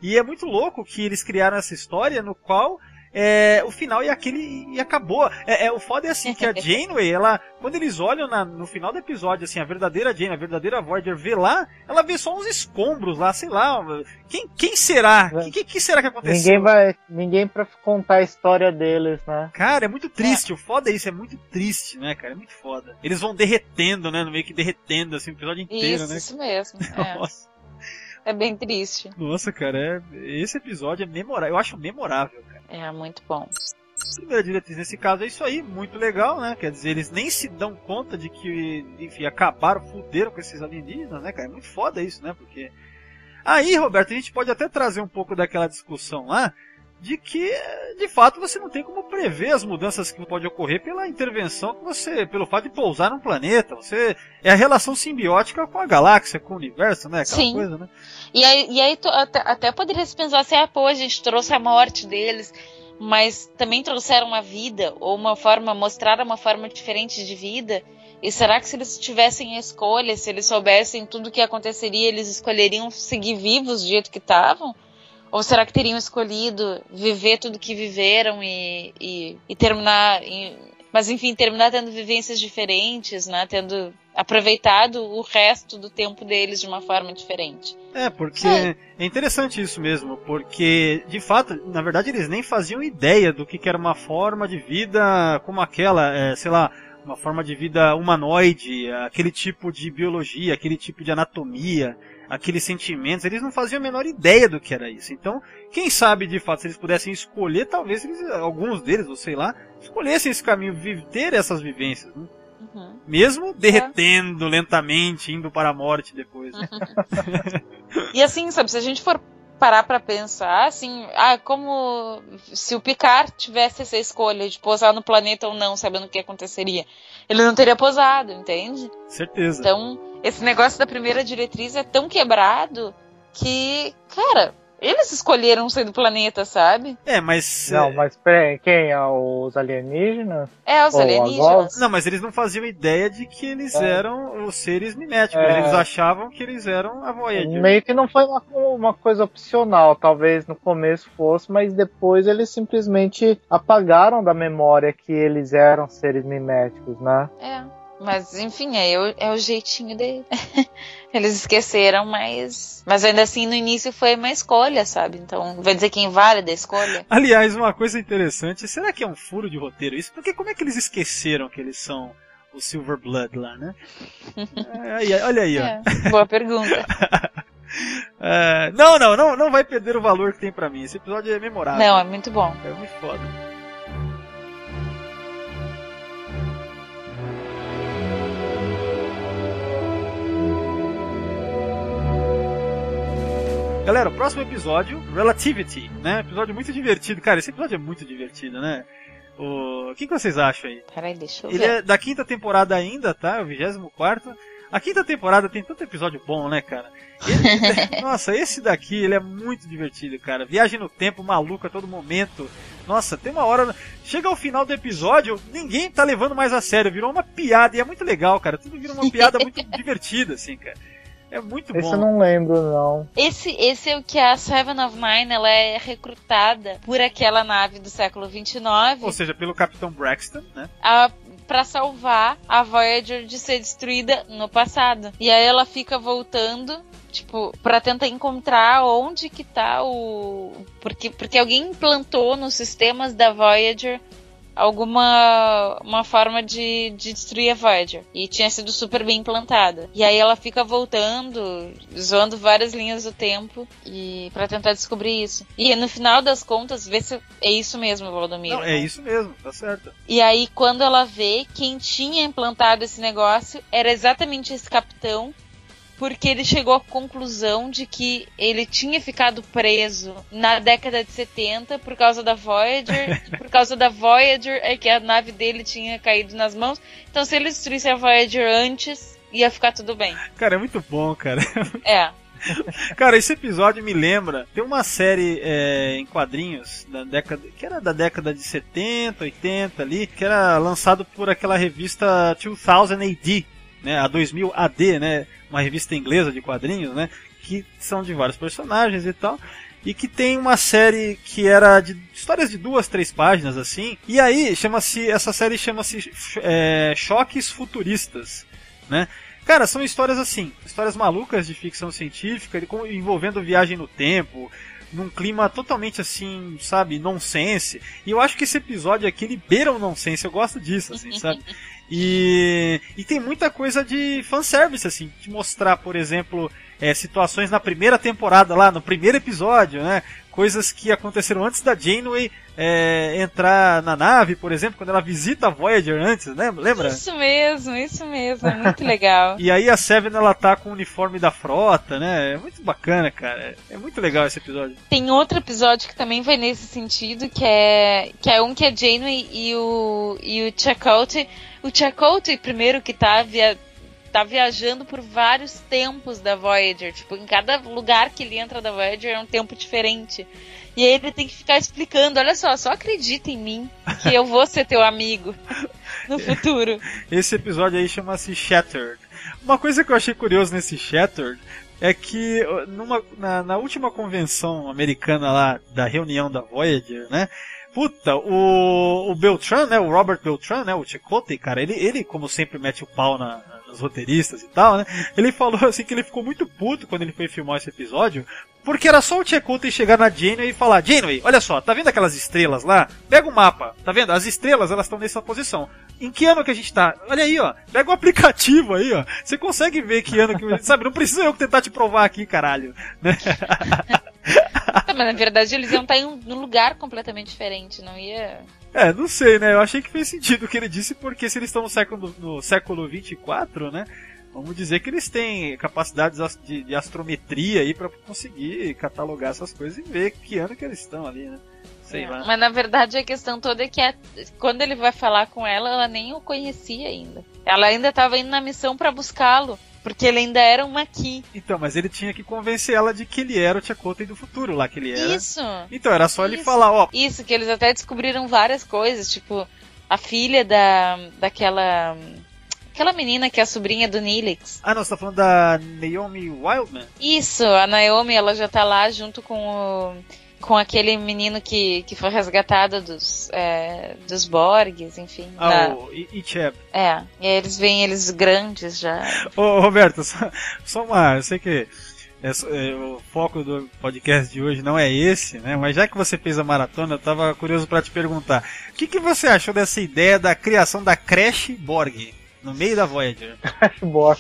E é muito louco que eles criaram essa história no qual é, o final e aquele e acabou. É, é, o foda é assim que a Janeway, ela, quando eles olham na, no final do episódio, assim, a verdadeira Janeway, a verdadeira Voyager vê lá, ela vê só uns escombros lá, sei lá. Quem, quem será? O que, que será que aconteceu? Ninguém vai, ninguém pra contar a história deles, né? Cara, é muito triste. É. O foda é isso, é muito triste, né, cara? É muito foda. Eles vão derretendo, né? Meio que derretendo, assim, o episódio inteiro, isso, né? Isso mesmo. Nossa. É. É bem triste. Nossa, cara, é... esse episódio é memorável. Eu acho memorável, cara. É, muito bom. Primeira diretriz nesse caso é isso aí, muito legal, né? Quer dizer, eles nem se dão conta de que, enfim, acabaram, fuderam com esses alienígenas, né, cara? É muito foda isso, né? Porque... Aí, Roberto, a gente pode até trazer um pouco daquela discussão lá, de que, de fato, você não tem como prever as mudanças que podem ocorrer pela intervenção que você, pelo fato de pousar num planeta. Você é a relação simbiótica com a galáxia, com o universo, né? Aquela Sim. coisa, né? E aí, e aí tu, até, até poderia se pensar assim, ah, pô, a gente trouxe a morte deles, mas também trouxeram uma vida, ou uma forma, mostraram uma forma diferente de vida. E será que se eles tivessem a escolha, se eles soubessem tudo o que aconteceria, eles escolheriam seguir vivos do jeito que estavam? Ou será que teriam escolhido viver tudo que viveram e, e, e terminar... E, mas enfim, terminar tendo vivências diferentes, né? Tendo aproveitado o resto do tempo deles de uma forma diferente. É, porque é, é interessante isso mesmo, porque, de fato, na verdade eles nem faziam ideia do que, que era uma forma de vida como aquela, é, sei lá, uma forma de vida humanoide, aquele tipo de biologia, aquele tipo de anatomia, aqueles sentimentos, eles não faziam a menor ideia do que era isso. Então, quem sabe, de fato, se eles pudessem escolher, talvez eles, alguns deles, ou sei lá, escolhessem esse caminho, ter essas vivências, né? Uhum. Mesmo derretendo é. lentamente, indo para a morte depois. Né? E assim, sabe, se a gente for parar pra pensar, assim, ah, como se o Picard tivesse essa escolha de pousar no planeta ou não, sabendo o que aconteceria, ele não teria pousado, entende? Certeza. Então, esse negócio da primeira diretriz é tão quebrado que, cara, eles escolheram sair do planeta, sabe? É, mas... Não, mas peraí, quem? É os alienígenas? É, os Ou alienígenas. Não, mas eles não faziam ideia de que eles é. eram os seres miméticos. É. Eles achavam que eles eram a Voyager. Meio que não foi uma, uma coisa opcional. Talvez no começo fosse, mas depois eles simplesmente apagaram da memória que eles eram seres miméticos, né? É. Mas, enfim, é, o, é o jeitinho dele. Eles esqueceram, mas... Mas ainda assim, no início foi uma escolha, sabe? Então, vai dizer que é inválida a escolha? Aliás, uma coisa interessante, será que é um furo de roteiro isso? Porque como é que eles esqueceram que eles são o Silver Blood lá, né? é, olha aí, ó. É, boa pergunta. é, não, não, não, não vai perder o valor que tem pra mim. Esse episódio é memorável. Não, é muito bom. É muito foda. Galera, o próximo episódio, Relativity, né? Episódio muito divertido. Cara, esse episódio é muito divertido, né? O, o que, que vocês acham aí? Peraí, deixa eu Ele ver. é da quinta temporada ainda, tá? É o vigésimo quarto. A quinta temporada tem tanto episódio bom, né, cara? Ele... Nossa, esse daqui, ele é muito divertido, cara. Viagem no tempo, maluco a todo momento. Nossa, tem uma hora... Chega ao final do episódio, ninguém tá levando mais a sério. Virou uma piada e é muito legal, cara. Tudo vira uma piada muito divertida, assim, cara. É muito bom. Esse eu não lembro, não. Esse, esse é o que a Seven of Nine, ela é recrutada por aquela nave do século vinte e nove. Ou seja, pelo Capitão Braxton, né? A, pra salvar a Voyager de ser destruída no passado. E aí ela fica voltando, tipo, pra tentar encontrar onde que tá o... Porque, porque alguém implantou nos sistemas da Voyager alguma uma forma de, de destruir a Voyager. E tinha sido super bem implantada. E aí ela fica voltando, zoando várias linhas do tempo e pra tentar descobrir isso. E no final das contas, vê se é isso mesmo, Valdomiro. Não, é isso mesmo, tá certo. E aí quando ela vê, quem tinha implantado esse negócio era exatamente esse capitão, porque ele chegou à conclusão de que ele tinha ficado preso na década de setenta por causa da Voyager, por causa da Voyager é que a nave dele tinha caído nas mãos, então se ele destruísse a Voyager antes, ia ficar tudo bem. Cara, é muito bom, cara. É. Cara, esse episódio me lembra, tem uma série é, em quadrinhos da década, que era da década de setenta, oitenta ali, que era lançado por aquela revista dois mil A D, né, a dois mil A D, né, uma revista inglesa de quadrinhos, né, que são de vários personagens e tal. e que tem uma série que era de histórias de duas, três páginas, assim, e aí chama-se, essa série chama-se é, Choques Futuristas, né? Cara, são histórias assim, histórias malucas de ficção científica, envolvendo viagem no tempo, num clima totalmente assim, sabe, nonsense. E eu acho que esse episódio aqui, ele beira o nonsense, eu gosto disso, assim, sabe? E, e tem muita coisa de fanservice, assim, de mostrar, por exemplo, é, situações na primeira temporada lá, no primeiro episódio, né? Coisas que aconteceram antes da Janeway é, entrar na nave, por exemplo, quando ela visita a Voyager antes, né? Lembra? Isso mesmo, isso mesmo, é muito legal. E aí a Seven, ela tá com o uniforme da frota, né? É muito bacana, cara. É muito legal esse episódio. Tem outro episódio que também vai nesse sentido, que é, que é um que a Janeway e o, e o Chakotay. O Chakotay, primeiro, que tá via... tá viajando por vários tempos da Voyager. Tipo, em cada lugar que ele entra da Voyager é um tempo diferente. E aí ele tem que ficar explicando, olha só, só acredita em mim, que eu vou ser teu amigo no futuro. Esse episódio aí chama-se Shattered. Uma coisa que eu achei curioso nesse Shattered é que numa, na, na última convenção americana lá, da reunião da Voyager, né? Puta, o, o Beltran, né? O Robert Beltran, né? O Chakotay, cara, ele, ele, como sempre, mete o pau na, nos roteiristas e tal, né? Ele falou assim que ele ficou muito puto quando ele foi filmar esse episódio, porque era só o Chakotay chegar na Janeway e falar: Janeway, olha só, tá vendo aquelas estrelas lá? Pega o mapa, tá vendo? As estrelas, elas estão nessa posição. Em que ano que a gente tá? Olha aí, ó. Pega o aplicativo aí, ó. Você consegue ver que ano que... Sabe, não precisa eu tentar te provar aqui, caralho. Né? Mas na verdade eles iam estar em um lugar completamente diferente, não ia... É, não sei, né? Eu achei que fez sentido o que ele disse, porque se eles estão no século, no século vinte e quatro, né? Vamos dizer que eles têm capacidades de, de astrometria aí pra conseguir catalogar essas coisas e ver que ano que eles estão ali, né? Sei é, lá. Mas na verdade a questão toda é que a, quando ele vai falar com ela, ela nem o conhecia ainda. Ela ainda estava indo na missão pra buscá-lo. Porque ele ainda era um Maquis. Então, mas ele tinha que convencer ela de que ele era o Chakotay do futuro lá, que ele era. Isso. Então, era só Isso. ele falar, ó. Isso, que eles até descobriram várias coisas, tipo, a filha da, daquela, aquela menina que é a sobrinha do Neelix. Ah, não, você tá falando da Naomi Wildman? Isso, a Naomi, ela já tá lá junto com o... com aquele menino que, que foi resgatado dos, é, dos Borgs, enfim. Ah, na... o Icheb. É, e aí eles veem eles grandes já. Ô, Roberto, só, só uma... Eu sei que é, é, o foco do podcast de hoje não é esse, né? Mas já que você fez a maratona, eu tava curioso pra te perguntar. O que, que você achou dessa ideia da criação da creche Borg no meio da Voyager? Borg.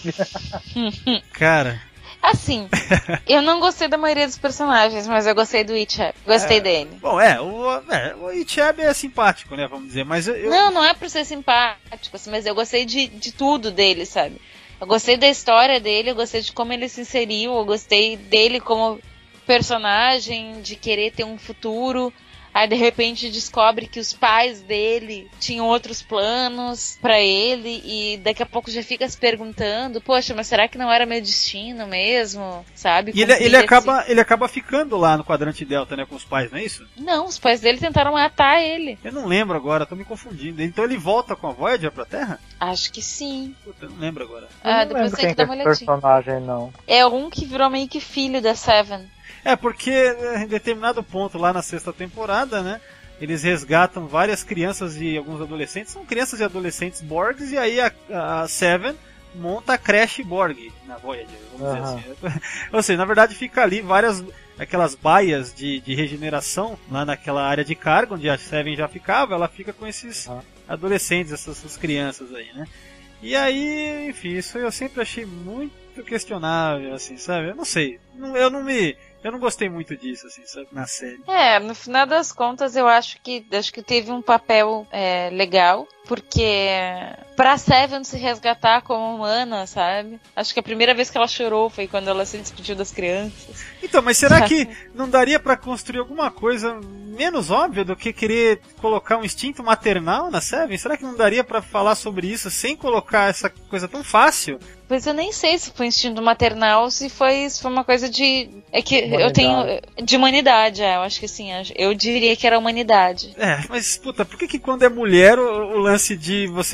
Cara... Assim, eu não gostei da maioria dos personagens, mas eu gostei do Icheb. Gostei é, dele. Bom, é, o, é, o Icheb é simpático, né, vamos dizer, mas eu... eu... Não, não é por ser simpático, assim, mas eu gostei de, de tudo dele, sabe? Eu gostei da história dele, eu gostei de como ele se inseriu, eu gostei dele como personagem, de querer ter um futuro. Aí de repente descobre que os pais dele tinham outros planos pra ele e daqui a pouco já fica se perguntando, poxa, mas será que não era meu destino mesmo, sabe? E ele, ele, acaba, ele acaba ficando lá no quadrante Delta, né, com os pais, não é isso? Não, os pais dele tentaram matar ele. Eu não lembro agora, tô me confundindo. Então ele volta com a Voyager pra Terra? Acho que sim. Puta, eu não lembro agora. Ah, não depois tem que dar uma olhadinha. Personagem, não. É um que virou meio que filho da Seven. É, porque em determinado ponto lá na sexta temporada, né, eles resgatam várias crianças e alguns adolescentes, são crianças e adolescentes Borgs, e aí a, a Seven monta a creche Borg na Voyager, vamos uhum. dizer assim. Ou seja, na verdade fica ali várias, aquelas baias de, de regeneração lá naquela área de carga, onde a Seven já ficava, ela fica com esses uhum. adolescentes, essas, essas crianças aí, né. E aí, enfim, isso eu sempre achei muito questionável, assim, sabe, eu não sei, eu não me... Eu não gostei muito disso, assim, sabe, na série. É, no final das contas, eu acho que acho que teve um papel é, legal, porque pra Seven se resgatar como humana, sabe? Acho que a primeira vez que ela chorou foi quando ela se despediu das crianças. Então, mas será que não daria pra construir alguma coisa menos óbvia do que querer colocar um instinto maternal na Seven? Será que não daria pra falar sobre isso sem colocar essa coisa tão fácil? Pois eu nem sei se foi instinto maternal, se foi, se foi uma coisa de... É que humanidade. Eu tenho... De humanidade, é, eu acho que sim. Eu diria que era humanidade. É, mas, puta, por que que quando é mulher o, o lance de você explorar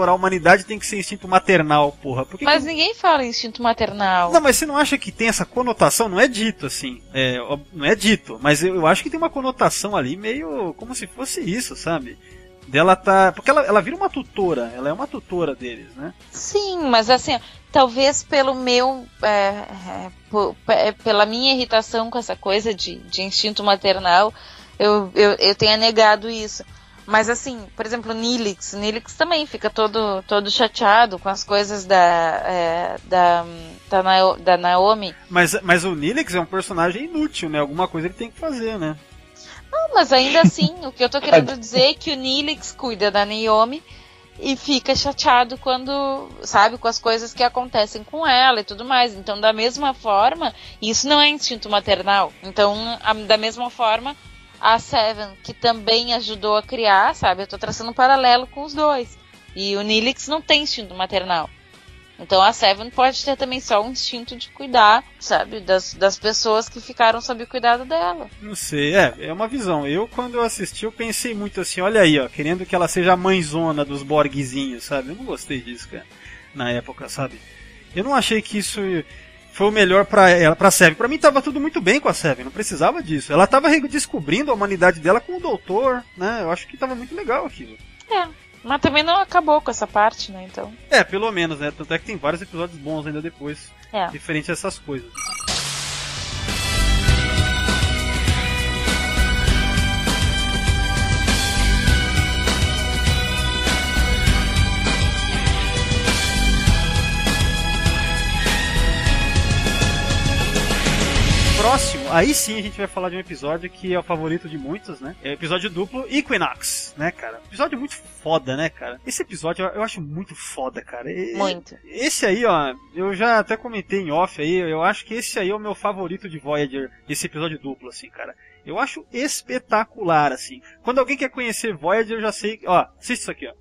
superior, a humanidade tem que ser instinto maternal, porra. Por que mas que... ninguém fala instinto maternal. Não, mas você não acha que tem essa conotação? Não é dito, assim. É, não é dito, mas eu, eu acho que tem uma conotação ali meio como se fosse isso, sabe? Dela tá... Porque ela, ela vira uma tutora, ela é uma tutora deles, né? Sim, mas assim, talvez pelo meu... É, é, por, é, pela minha irritação com essa coisa de, de instinto maternal, eu, eu, eu tenha negado isso. Mas assim, por exemplo, o Neelix, o Neelix também fica todo, todo chateado com as coisas da, é, da, da, Na, da Naomi. Mas, mas o Neelix é um personagem inútil, né? Alguma coisa ele tem que fazer, né? Não, mas ainda assim, o que eu tô querendo dizer é que o Neelix cuida da Naomi e fica chateado quando, sabe, com as coisas que acontecem com ela e tudo mais. Então, da mesma forma, isso não é instinto maternal. Então, a, da mesma forma, a Seven, que também ajudou a criar, sabe, eu tô traçando um paralelo com os dois. E o Neelix não tem instinto maternal. Então a Seven pode ter também só um instinto de cuidar, sabe, das, das pessoas que ficaram sob o cuidado dela. Não sei, é, é uma visão. Eu, quando eu assisti, eu pensei muito assim, olha aí, ó, querendo que ela seja a mãezona dos Borgzinhos, sabe? Eu não gostei disso, cara, na época, sabe? Eu não achei que isso foi o melhor pra ela, pra Seven. Pra mim tava tudo muito bem com a Seven, não precisava disso. Ela tava redescobrindo a humanidade dela com o doutor, né? Eu acho que tava muito legal aquilo. É. Mas também não acabou com essa parte, né, então... É, pelo menos, né, tanto é que tem vários episódios bons ainda depois, é. referente a essas coisas. Próximo, aí sim a gente vai falar de um episódio que é o favorito de muitos, né? É o episódio duplo Equinox, né, cara? Episódio muito foda, né, cara? Esse episódio eu, eu acho muito foda, cara. E, muito. Esse aí, ó, eu já até comentei em off aí, eu acho que esse aí é o meu favorito de Voyager, esse episódio duplo, assim, cara. Eu acho espetacular, assim. Quando alguém quer conhecer Voyager, eu já sei... Ó, assiste isso aqui, ó.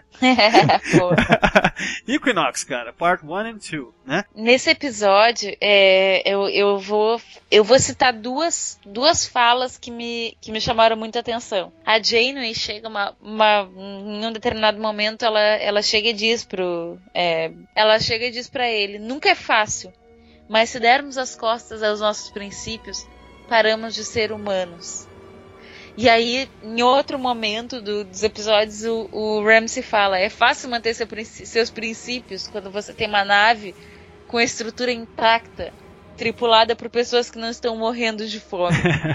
Equinox, cara. Part um and dois, né? Nesse episódio, é, eu, eu, vou, eu vou citar duas, duas falas que me, que me chamaram muita atenção. A Janeway chega uma, uma, em um determinado momento, ela, ela chega e diz pro... É, ela chega e diz pra ele, nunca é fácil, mas se dermos as costas aos nossos princípios, paramos de ser humanos. E aí, em outro momento do, dos episódios, o, o Ramsay fala, é fácil manter seu, seus princípios quando você tem uma nave com a estrutura intacta, tripulada por pessoas que não estão morrendo de fome.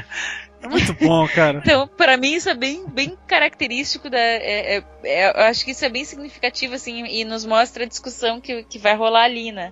É muito bom, cara. Então, para mim, isso é bem, bem característico da... É, é, é, eu acho que isso é bem significativo, assim, e nos mostra a discussão que, que vai rolar ali, né?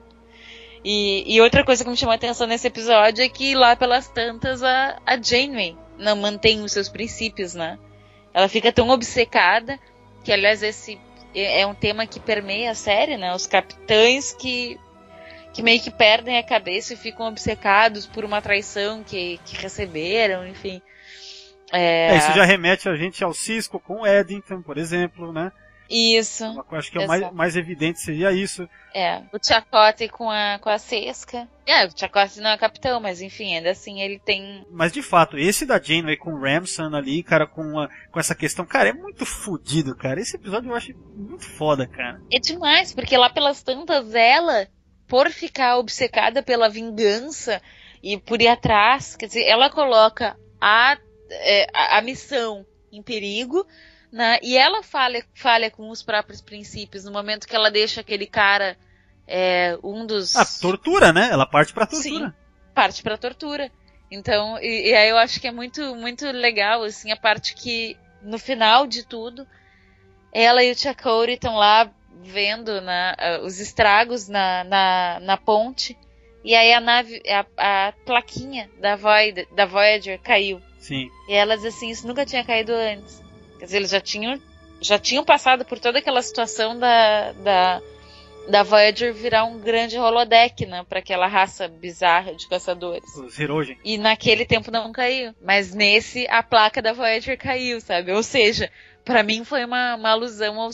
E, e outra coisa que me chamou a atenção nesse episódio é que lá pelas tantas a, a Janeway não mantém os seus princípios, né? Ela fica tão obcecada que, aliás, esse é um tema que permeia a série, né? Os capitães que, que meio que perdem a cabeça e ficam obcecados por uma traição que, que receberam, enfim. É... É, isso já remete a gente ao Cisco com o Eddington, por exemplo, né? Isso. Eu acho que é o mais, mais evidente seria isso. É, o Chakotay com a, com a Seska. É, o Chakotay não é capitão, mas enfim, ainda assim ele tem... Mas de fato, esse da Janeway com o Ramson ali, cara, com, a, com essa questão, cara, é muito fodido, cara. Esse episódio eu acho muito foda, cara. É demais, porque lá pelas tantas ela, por ficar obcecada pela vingança e por ir atrás, quer dizer, ela coloca a, é, a, a missão em perigo... Né? E ela falha, falha com os próprios princípios no momento que ela deixa aquele cara, é, um dos... Ah, tortura, né? Ela parte pra tortura. Sim, parte pra tortura. Então, e, e aí eu acho que é muito, muito legal, assim, a parte que, no final de tudo, ela e o Chakotay estão lá vendo, né, os estragos na, na, na ponte, e aí a nave, a, a plaquinha da Voyager, da Voyager caiu. Sim. E elas, assim, isso nunca tinha caído antes. Quer dizer, eles já tinham, já tinham passado por toda aquela situação da, da, da Voyager virar um grande holodeck, né? Pra aquela raça bizarra de caçadores. Os Hirogen. E naquele tempo não caiu. Mas nesse, a placa da Voyager caiu, sabe? Ou seja, pra mim foi uma, uma alusão aos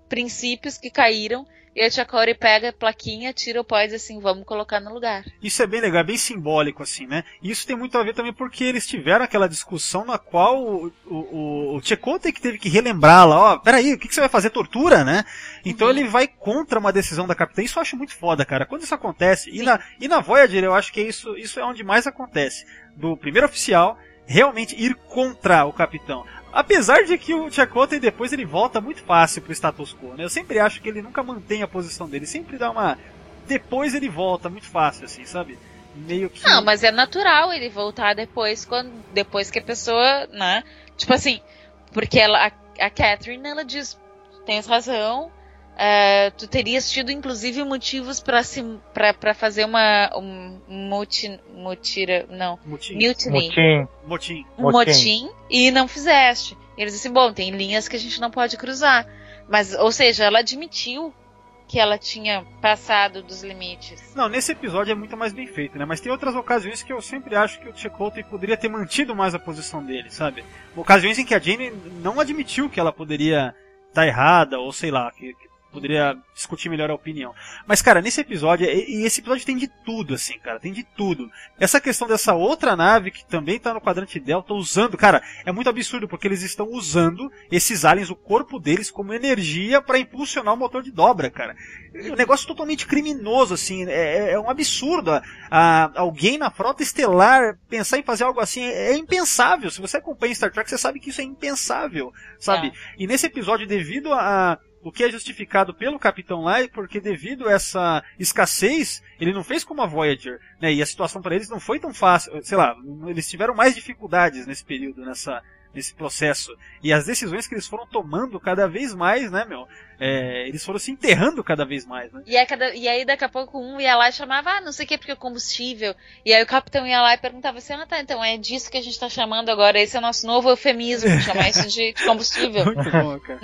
princípios que caíram, e a Chakotay pega a plaquinha, tira o pó e diz assim, vamos colocar no lugar. Isso é bem legal, é bem simbólico, assim, né? E isso tem muito a ver também porque eles tiveram aquela discussão na qual o, o, o Chakotay que teve que relembrá-la, ó, oh, peraí, o que, que você vai fazer? Tortura, né? Então uhum. ele vai contra uma decisão da capitã. Isso eu acho muito foda, cara. Quando isso acontece, e na, e na Voyager eu acho que isso, isso é onde mais acontece. Do primeiro oficial realmente ir contra o capitão. Apesar de que o Chakotay depois ele volta muito fácil pro status quo, né? Eu sempre acho que ele nunca mantém a posição dele, sempre dá uma... Depois ele volta muito fácil, assim, sabe? Meio que... Não, mas é natural ele voltar depois, quando... depois que a pessoa, né? Tipo assim, porque ela, a, a Catherine, ela diz, tens razão, uh, tu terias tido inclusive motivos pra, se, pra, pra fazer uma... Um, muti, mutira, não, Mutim. mutiny. Motim. Motim. Um motim e não fizeste. E eles dizem, bom, tem linhas que a gente não pode cruzar. Mas, ou seja, ela admitiu que ela tinha passado dos limites. Não, nesse episódio é muito mais bem feito, né? Mas tem outras ocasiões que eu sempre acho que o Chakotay poderia ter mantido mais a posição dele, sabe? Ocasiões em que a Jane não admitiu que ela poderia estar errada, ou sei lá, que, que poderia discutir melhor a opinião. Mas, cara, nesse episódio, e esse episódio tem de tudo, assim, cara, tem de tudo. Essa questão dessa outra nave, que também tá no quadrante Delta, usando, cara, é muito absurdo, porque eles estão usando esses aliens, o corpo deles, como energia para impulsionar o motor de dobra, cara. É um negócio totalmente criminoso, assim, é, é um absurdo. A, a, alguém na frota estelar pensar em fazer algo assim é, é impensável. Se você acompanha Star Trek, você sabe que isso é impensável, sabe? É. E nesse episódio, devido a... O que é justificado pelo Capitão lá, porque devido a essa escassez, ele não fez como a Voyager, né? E a situação para eles não foi tão fácil, sei lá, eles tiveram mais dificuldades nesse período, nessa, nesse processo. E as decisões que eles foram tomando cada vez mais, né, meu? É, eles foram se enterrando cada vez mais, né? E, é cada, e aí daqui a pouco um ia lá e chamava, ah, não sei o que, porque é combustível. E aí o capitão ia lá e perguntava assim, ah, tá, então é disso que a gente tá chamando agora, esse é o nosso novo eufemismo, chamar isso de, de combustível. Muito bom, cara.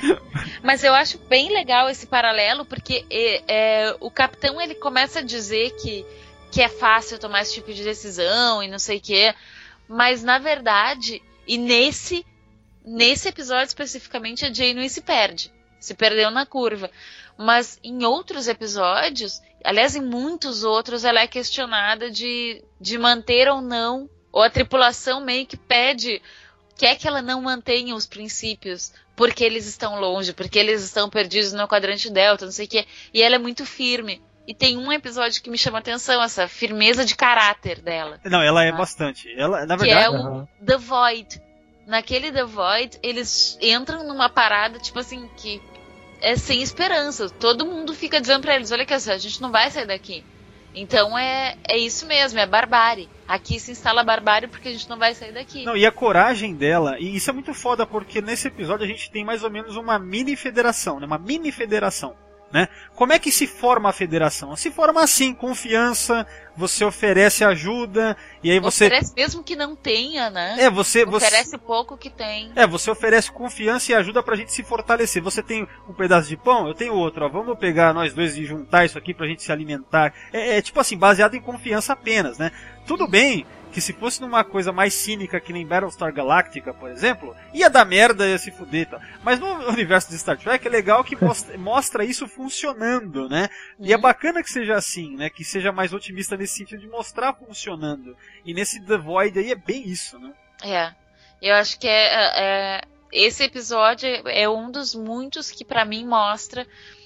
Mas eu acho bem legal esse paralelo, porque é, é, o capitão, ele começa a dizer que, que é fácil tomar esse tipo de decisão e não sei o que, mas na verdade, e nesse, nesse episódio especificamente, a Janeway se perde. Se perdeu na curva. Mas em outros episódios, aliás, em muitos outros, ela é questionada de, de manter ou não, ou a tripulação meio que pede, quer que ela não mantenha os princípios, porque eles estão longe, porque eles estão perdidos no quadrante Delta, não sei o quê. E ela é muito firme. E tem um episódio que me chama a atenção, essa firmeza de caráter dela. Não, ela é né? bastante. Ela, na verdade, que é o uhum. The Void. Naquele The Void, eles entram numa parada, tipo assim, que é sem esperança. Todo mundo fica dizendo pra eles, olha que a gente não vai sair daqui. Então é, é isso mesmo, é barbárie. Aqui se instala a barbárie porque a gente não vai sair daqui. Não, e a coragem dela, e isso é muito foda porque nesse episódio a gente tem mais ou menos uma mini federação, né? Uma mini federação. Né? Como é que se forma a federação? Se forma assim, confiança, você oferece ajuda, e aí você... Oferece mesmo que não tenha, né? É, você... Oferece você... pouco que tem. É, você oferece confiança e ajuda pra gente se fortalecer. Você tem um pedaço de pão, eu tenho outro, ó, vamos pegar nós dois e juntar isso aqui pra gente se alimentar. É, é tipo assim, baseado em confiança apenas, né? Tudo bem que se fosse numa coisa mais cínica que nem Battlestar Galactica, por exemplo, ia dar merda, ia se fuder e tal. Mas no universo de Star Trek é legal que mostra, mostra isso funcionando, né? E é bacana que seja assim, né? Que seja mais otimista nesse sentido de mostrar funcionando. E nesse The Void aí é bem isso, né? É. Eu acho que é, é esse episódio é um dos muitos que pra mim mostra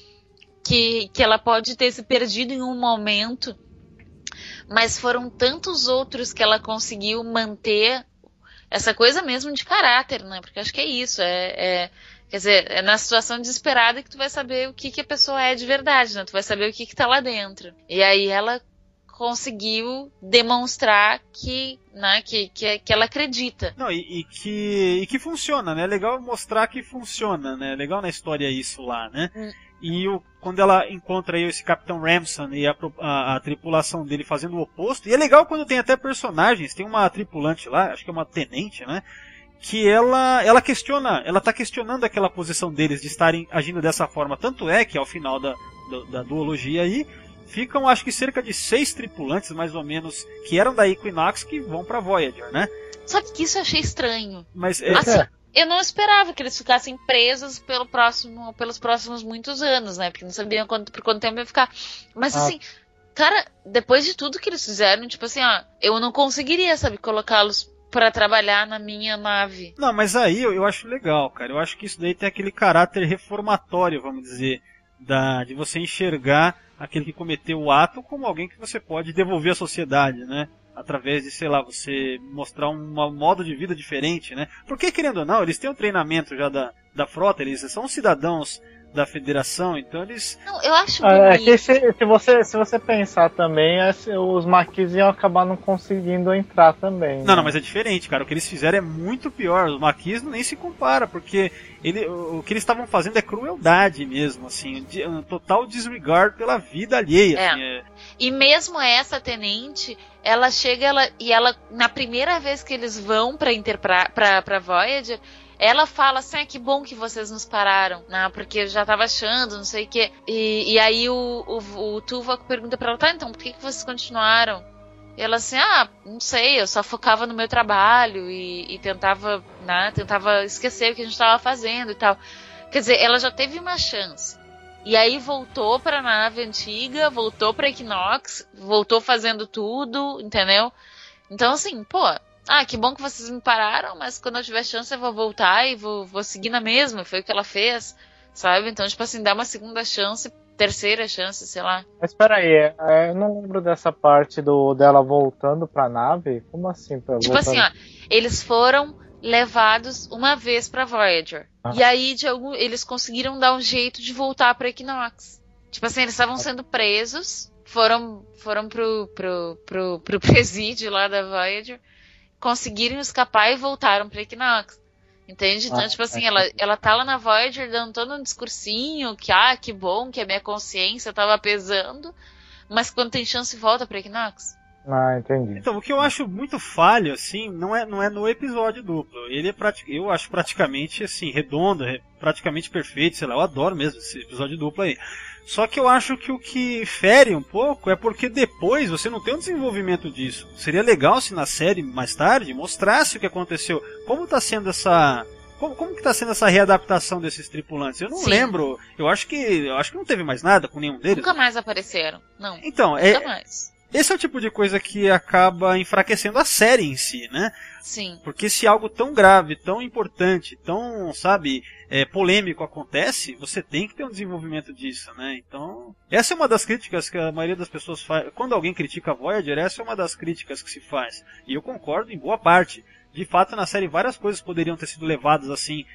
que, que ela pode ter se perdido em um momento, mas foram tantos outros que ela conseguiu manter essa coisa mesmo de caráter, né? Porque acho que é isso, é, é, quer dizer, é na situação desesperada que tu vai saber o que, que a pessoa é de verdade, né? Tu vai saber o que que tá lá dentro. E aí ela conseguiu demonstrar que, né, que, que, que ela acredita. Não, e, e, que, e que funciona, né? É legal mostrar que funciona, né? É legal na história isso lá, né? Hum. E o, quando ela encontra aí esse Capitão Ramson e a, a, a tripulação dele fazendo o oposto, e é legal quando tem até personagens, tem uma tripulante lá, acho que é uma tenente, né? Que ela, ela questiona, ela tá questionando aquela posição deles de estarem agindo dessa forma. Tanto é que ao final da, da, da duologia aí, ficam acho que cerca de seis tripulantes, mais ou menos, que eram da Equinox que vão pra Voyager, né? Sabe que isso eu achei estranho. Mas é... Assim, eu não esperava que eles ficassem presos pelo próximo, pelos próximos muitos anos, né? Porque não sabiam quanto, por quanto tempo ia ficar. Mas ah. assim, cara, depois de tudo que eles fizeram, tipo assim, ó, eu não conseguiria, sabe, colocá-los pra trabalhar na minha nave. Não, mas aí eu, eu acho legal, cara. Eu acho que isso daí tem aquele caráter reformatório, vamos dizer, da, de você enxergar aquele que cometeu o ato como alguém que você pode devolver à sociedade, né? Através de, sei lá, você mostrar um modo de vida diferente, né? Porque, querendo ou não, eles têm um treinamento já da, da frota, eles são cidadãos da federação, então eles... Não, eu acho é, é que se, se, você, se você pensar também, é, os maquis iam acabar não conseguindo entrar também. Não, né? não, mas é diferente, cara. O que eles fizeram é muito pior. Os maquis nem se compara, porque ele, o que eles estavam fazendo é crueldade mesmo, assim, um total disregard pela vida alheia. É. Assim, é... E mesmo essa tenente, ela chega ela, e ela, na primeira vez que eles vão pra, Interpra, pra, pra Voyager, ela fala assim, ah, que bom que vocês nos pararam, né? Porque eu já tava achando, não sei o que. E, e aí o, o, o Tuvok pergunta pra ela, tá, então por que, que vocês continuaram? E ela assim, ah, não sei, eu só focava no meu trabalho e, e tentava, né, tentava esquecer o que a gente tava fazendo e tal. Quer dizer, ela já teve uma chance. E aí voltou pra nave antiga, voltou pra Equinox, voltou fazendo tudo, entendeu? Então assim, pô... Ah, que bom que vocês me pararam, mas quando eu tiver chance eu vou voltar e vou, vou seguir na mesma. Foi o que ela fez, sabe? Então, tipo assim, dá uma segunda chance, terceira chance, sei lá. Mas espera aí, eu não lembro dessa parte do, dela voltando pra nave. Como assim? Pra tipo voltando? assim, ó, eles foram levados uma vez pra Voyager. Ah. E aí, de algum, eles conseguiram dar um jeito de voltar pra Equinox. Tipo assim, eles estavam sendo presos, foram, foram pro, pro, pro, pro presídio lá da Voyager, conseguiram escapar e voltaram pra Equinox. Entende? Então, ah, tipo assim, é. ela, ela tá lá na Voyager dando todo um discursinho que, ah, que bom, que a minha consciência tava pesando, mas quando tem chance volta pra Equinox. Ah, entendi. Então, o que eu acho muito falho, assim, não é, não é no episódio duplo. Ele é prati- eu acho praticamente, assim, redondo, é praticamente perfeito, sei lá, eu adoro mesmo esse episódio duplo aí. Só que eu acho que o que fere um pouco é porque depois você não tem um desenvolvimento disso. Seria legal se na série, mais tarde, mostrasse o que aconteceu. Como está sendo essa... Como, como que está sendo essa readaptação desses tripulantes? Eu não Sim. lembro. Eu acho que eu acho que não teve mais nada com nenhum deles. Nunca mais apareceram. Não. Então, Nunca é... mais. Esse é o tipo de coisa que acaba enfraquecendo a série em si, né? Sim. Porque se algo tão grave, tão importante, tão, sabe, é, polêmico acontece, você tem que ter um desenvolvimento disso, né? Então, essa é uma das críticas que a maioria das pessoas faz. Quando alguém critica a Voyager, essa é uma das críticas que se faz. E eu concordo em boa parte. De fato, na série várias coisas poderiam ter sido levadas assim,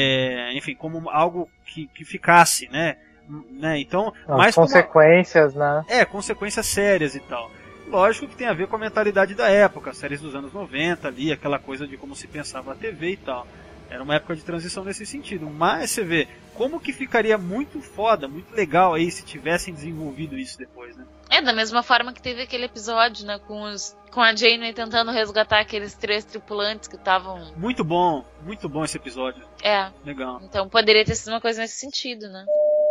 é, enfim, como algo que, que ficasse, né? Né? Então, As mais consequências, como... né? É, consequências sérias e tal. Lógico que tem a ver com a mentalidade da época, séries dos anos noventa ali, aquela coisa de como se pensava a T V e tal. Era uma época de transição nesse sentido. Mas você vê, como que ficaria muito foda, muito legal aí se tivessem desenvolvido isso depois, né? É, da mesma forma que teve aquele episódio, né, com, os, com a Janeway tentando resgatar aqueles três tripulantes que estavam... Muito bom, muito bom esse episódio. É. Legal. Então poderia ter sido uma coisa nesse sentido, né?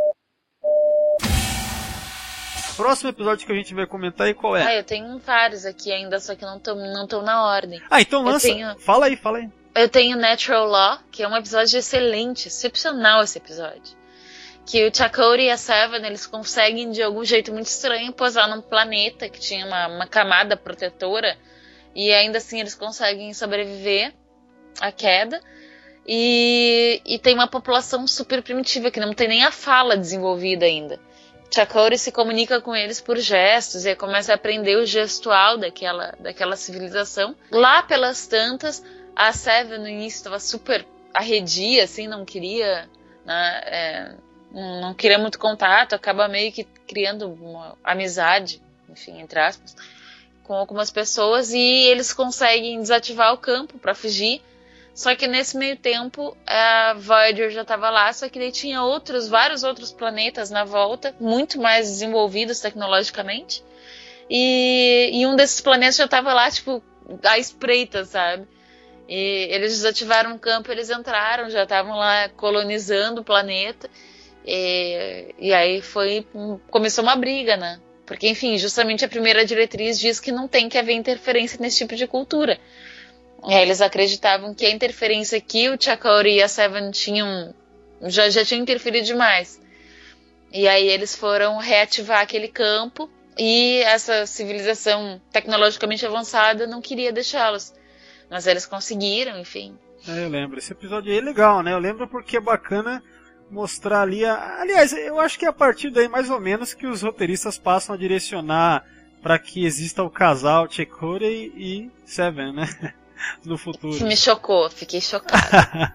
Próximo episódio que a gente vai comentar aí qual é? Ah, eu tenho vários aqui ainda, só que não estão não tão na ordem. Ah, então lança. Tenho... Fala aí, fala aí. Eu tenho Natural Law, que é um episódio excelente, excepcional esse episódio. Que o Chakotay e a Seven, eles conseguem de algum jeito muito estranho pousar num planeta que tinha uma, uma camada protetora, e ainda assim eles conseguem sobreviver à queda. E, e tem uma população super primitiva, que não tem nem a fala desenvolvida ainda. Chakotay se comunica com eles por gestos e começa a aprender o gestual daquela, daquela civilização. Lá pelas tantas, a Seven no início estava super arredia, assim, não queria, né, é, não queria muito contato, acaba meio que criando uma amizade, enfim, entre aspas, com algumas pessoas, e eles conseguem desativar o campo para fugir. Só que nesse meio tempo, a Voyager já estava lá, só que daí tinha outros, vários outros planetas na volta, muito mais desenvolvidos tecnologicamente. E, e um desses planetas já estava lá, tipo, à espreita, sabe? E eles desativaram o campo, eles entraram, já estavam lá colonizando o planeta. E, e aí foi, começou uma briga, né? Porque, enfim, justamente a primeira diretriz diz que não tem que haver interferência nesse tipo de cultura. É, eles acreditavam que a interferência que o Chakotay e a Seven tinham já, já tinha interferido demais. E aí eles foram reativar aquele campo e essa civilização tecnologicamente avançada não queria deixá-los. Mas eles conseguiram, enfim. É, eu lembro. Esse episódio aí é legal, né? Eu lembro porque é bacana mostrar ali... A... Aliás, eu acho que é a partir daí, mais ou menos, que os roteiristas passam a direcionar para que exista o casal Chakotay e Seven, né? No futuro. Isso me chocou, fiquei chocada.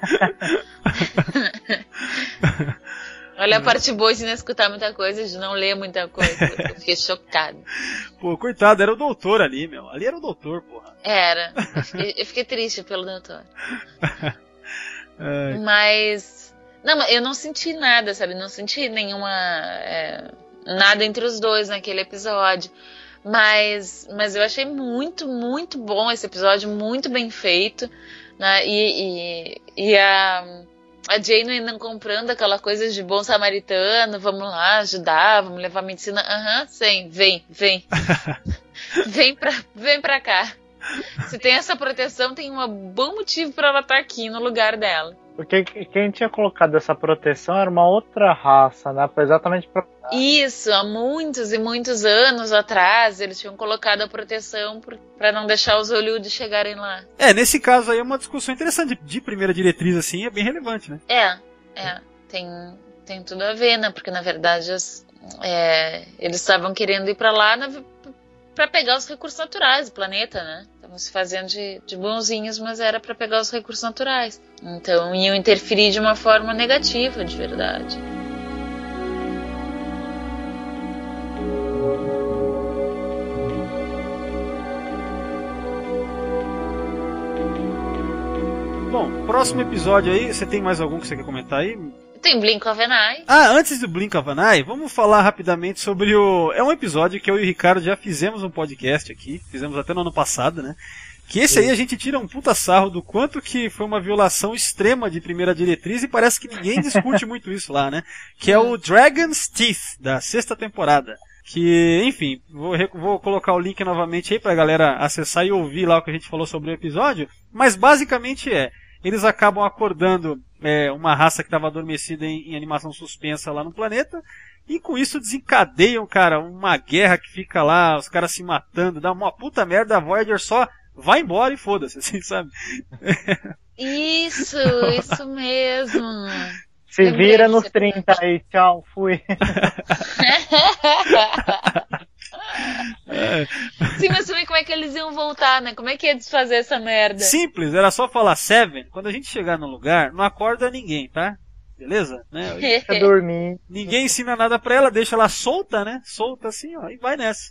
Olha a parte boa de não escutar muita coisa, de não ler muita coisa. Eu fiquei chocada. Pô, coitado, era o doutor ali, meu. Ali era o doutor, porra. Era. Eu fiquei, eu fiquei triste pelo doutor. Mas... Não, eu não senti nada, sabe? Não senti nenhuma... É, nada entre os dois naquele episódio. Mas, mas eu achei muito, muito bom esse episódio, muito bem feito, né? E, e, e a, a Janeway não comprando aquela coisa de bom samaritano, vamos lá ajudar, vamos levar medicina. Aham, uhum, sim, vem, vem. vem, pra, vem pra cá. Se tem essa proteção, tem um bom motivo pra ela estar aqui no lugar dela. Porque quem tinha colocado essa proteção era uma outra raça, né? Exatamente pra... Isso, há muitos e muitos anos atrás eles tinham colocado a proteção para não deixar os olhudos chegarem lá. É, nesse caso aí é uma discussão interessante de primeira diretriz, assim, é bem relevante, né? É, é, tem, tem tudo a ver, né? Porque na verdade as, é, eles estavam querendo ir para lá para pegar os recursos naturais do planeta, né? Estavam se fazendo de, de bonzinhos, mas era para pegar os recursos naturais. Então iam interferir de uma forma negativa, de verdade. Bom, próximo episódio aí, você tem mais algum que você quer comentar aí? Tem Blink of an Eye. Ah, antes do Blink of an Eye, vamos falar rapidamente sobre o... É um episódio que eu e o Ricardo já fizemos um podcast aqui, fizemos até no ano passado, né? Que esse aí a gente tira um puta sarro do quanto que foi uma violação extrema de primeira diretriz e parece que ninguém discute muito isso lá, né? Que é o Dragon's Teeth, da sexta temporada. Que, enfim, vou, vou colocar o link novamente aí pra galera acessar e ouvir lá o que a gente falou sobre o episódio, mas basicamente é... Eles acabam acordando é, uma raça que estava adormecida em, em animação suspensa lá no planeta. E com isso desencadeiam, cara, uma guerra que fica lá, os caras se matando, dá uma puta merda, a Voyager só vai embora e foda-se, assim, sabe? Isso, isso mesmo. Se eu vira nos trinta aí, tchau, fui. É. Sim, mas também como é que eles iam voltar, né? Como é que ia desfazer essa merda? Simples, era só falar Seven. Quando a gente chegar no lugar, não acorda ninguém, tá? Beleza? Né? Fica dormindo. Ninguém ensina nada pra ela, deixa ela solta, né? Solta assim, ó, e vai nessa.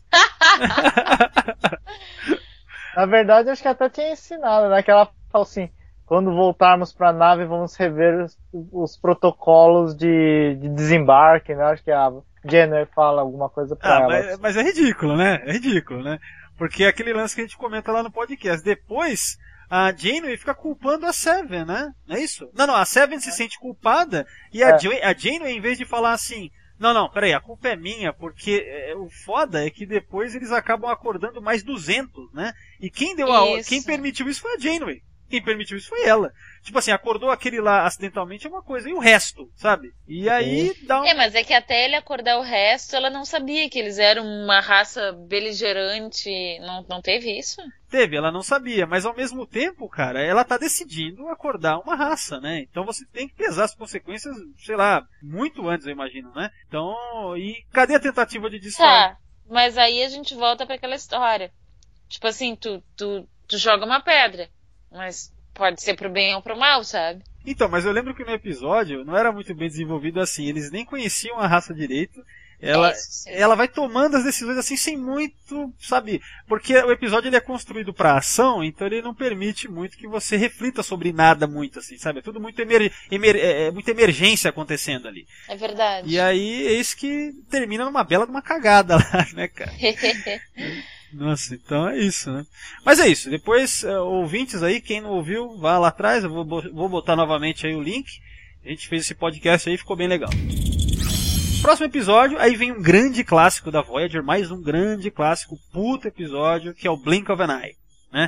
Na verdade, acho que até tinha ensinado, né? Que ela falou assim, quando voltarmos pra nave, vamos rever os, os protocolos de, de desembarque, né? Acho que a Jenner fala alguma coisa pra ah, ela. Mas, mas é ridículo, né? É ridículo, né? Porque é aquele lance que a gente comenta lá no podcast. Depois, a Janeway fica culpando a Seven, né? Não é isso? Não, não, a Seven se sente culpada e a, é. Janeway, a Janeway, em vez de falar assim, não, não, peraí, a culpa é minha, porque é, o foda é que depois eles acabam acordando mais duzentos, né? E quem deu a, quem permitiu isso foi a Janeway. Quem permitiu isso foi ela. Tipo assim, acordou aquele lá acidentalmente é uma coisa, e o resto, sabe? E aí dá um... É, mas é que até ele acordar o resto, ela não sabia que eles eram uma raça beligerante. Não, não teve isso? Teve, ela não sabia, mas ao mesmo tempo, cara, ela tá decidindo acordar uma raça, né? Então você tem que pesar as consequências, sei lá, muito antes, eu imagino, né? Então, e cadê a tentativa de desfazer? Tá, mas aí a gente volta pra aquela história. Tipo assim, tu, tu, tu joga uma pedra. Mas pode ser pro bem ou pro mal, sabe? Então, mas eu lembro que no episódio não era muito bem desenvolvido assim. Eles nem conheciam a raça direito. Ela, é ela vai tomando as decisões assim sem muito, sabe? Porque o episódio ele é construído pra ação, então ele não permite muito que você reflita sobre nada muito, assim, sabe? É tudo muito, emer, emer, é, muita emergência acontecendo ali. É verdade. E aí é isso que termina numa bela de uma cagada lá, né, cara? Nossa, então é isso, né? Mas é isso, depois, uh, ouvintes aí, quem não ouviu, vá lá atrás, eu vou, vou botar novamente aí o link. A gente fez esse podcast aí, ficou bem legal. Próximo episódio, aí vem um grande clássico da Voyager, mais um grande clássico, puto episódio, que é o Blink of an Eye, né?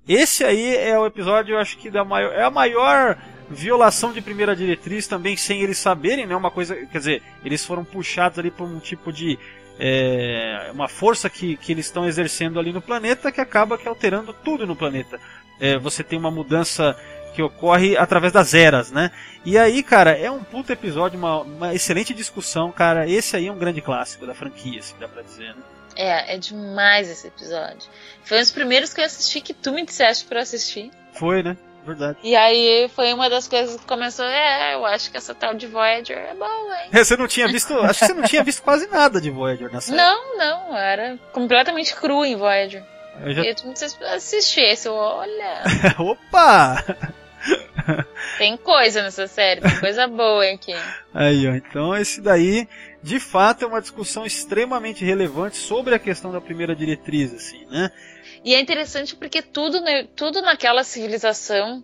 Esse aí é o episódio, eu acho que da maior, é a maior violação de primeira diretriz também, sem eles saberem, né? Uma coisa, quer dizer, eles foram puxados ali por um tipo de é, uma força que, que eles estão exercendo ali no planeta, que acaba que alterando tudo no planeta. É, você tem uma mudança que ocorre através das eras, né? E aí, cara, é um puto episódio, uma, uma excelente discussão, cara. Esse aí é um grande clássico da franquia, assim, dá pra dizer, né? É, é demais esse episódio. Foi um dos primeiros que eu assisti que tu me disseste pra assistir. Foi, né? Verdade. E aí foi uma das coisas que começou, é, eu acho que essa tal de Voyager é boa, hein? Você não tinha visto, acho que você não tinha visto quase nada de Voyager nessa época. Não, não, eu era completamente cru em Voyager. Eu já... E tu me disse, assistir esse, olha... Opa! Tem coisa nessa série, tem coisa boa aqui. Aí, ó, então esse daí, de fato, é uma discussão extremamente relevante sobre a questão da primeira diretriz, assim, né? E é interessante porque tudo, tudo naquela civilização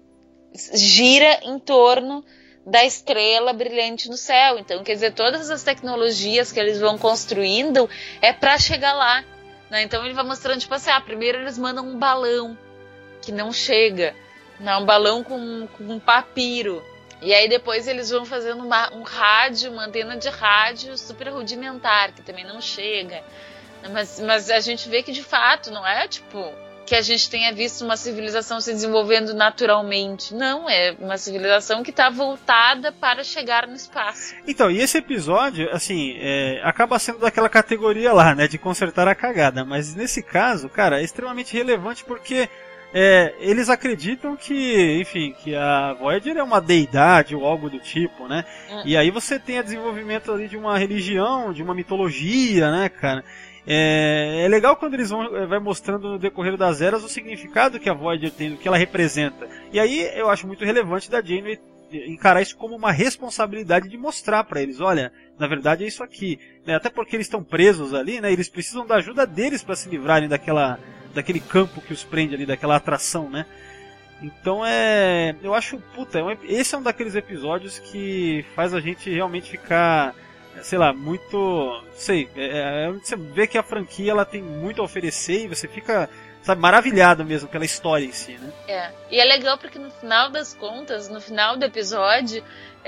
gira em torno da estrela brilhante no céu. Então, quer dizer, todas as tecnologias que eles vão construindo é pra chegar lá, né? Então ele vai mostrando, tipo assim, ah, primeiro eles mandam um balão que não chega, não, um balão com, com um papiro. E aí depois eles vão fazendo uma, um rádio, uma antena de rádio super rudimentar, que também não chega. Mas, mas a gente vê que de fato não é tipo que a gente tenha visto uma civilização se desenvolvendo naturalmente. Não, é uma civilização que está voltada para chegar no espaço. Então, e esse episódio, assim, é, acaba sendo daquela categoria lá, né, de consertar a cagada. Mas nesse caso, cara, é extremamente relevante porque é, eles acreditam que, enfim, que a Voyager é uma deidade ou algo do tipo, né? Hum. E aí você tem o desenvolvimento ali de uma religião, de uma mitologia, né, cara? É, é legal quando eles vão vai mostrando no decorrer das eras o significado que a Voyager tem, o que ela representa. E aí eu acho muito relevante da Janeway encarar isso como uma responsabilidade de mostrar para eles, olha, na verdade é isso aqui, né? Até porque eles estão presos ali, né? Eles precisam da ajuda deles para se livrarem daquela, daquele campo que os prende ali, daquela atração, né? Então é, eu acho, puta, é um, esse é um daqueles episódios que faz a gente realmente ficar, sei lá, muito, sei, é, é, você vê que a franquia ela tem muito a oferecer e você fica, sabe, maravilhado mesmo pela história em si, né? É, e é legal porque no final das contas, no final do episódio,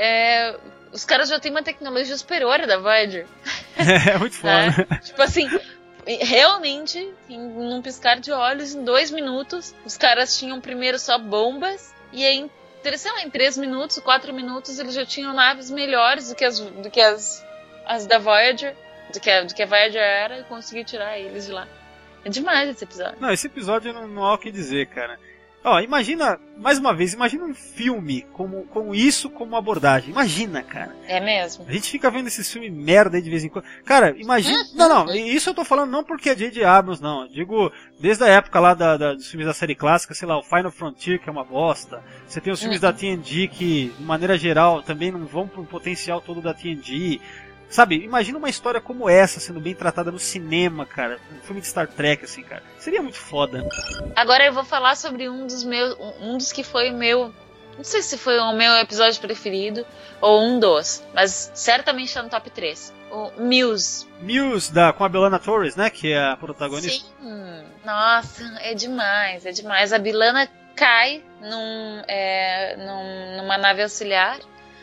é, os caras já têm uma tecnologia superior da Voyager. É, muito foda. Né? Tipo assim, realmente, em num piscar de olhos, em dois minutos, os caras tinham primeiro só bombas e aí sei lá, em três minutos, quatro minutos, eles já tinham naves melhores do que as, do que as, as da Voyager, do que, a, do que a Voyager era, e conseguiu tirar eles de lá. É demais esse episódio. Não, esse episódio não, não há o que dizer, cara. Ó, imagina, mais uma vez, imagina um filme com, com isso como abordagem. Imagina, cara. É mesmo. A gente fica vendo esses filmes merda aí de vez em quando. Cara, imagina... Não, não, isso eu tô falando não porque é J J Abrams, não. Eu digo, desde a época lá da, da, dos filmes da série clássica, sei lá, o Final Frontier, que é uma bosta. Você tem os filmes uhum. da T N G que, de maneira geral, também não vão pro potencial todo da T N G. Sabe, imagina uma história como essa sendo bem tratada no cinema, cara. Um filme de Star Trek, assim, cara. Seria muito foda. Agora eu vou falar sobre um dos meus. Um dos que foi o meu. Não sei se foi o meu episódio preferido ou um dos, mas certamente está no top três. O Muse. Muse, da, com a B'Elanna Torres, né? Que é a protagonista. Sim. Nossa, é demais, é demais. A B'Elanna cai num, é, num, numa nave auxiliar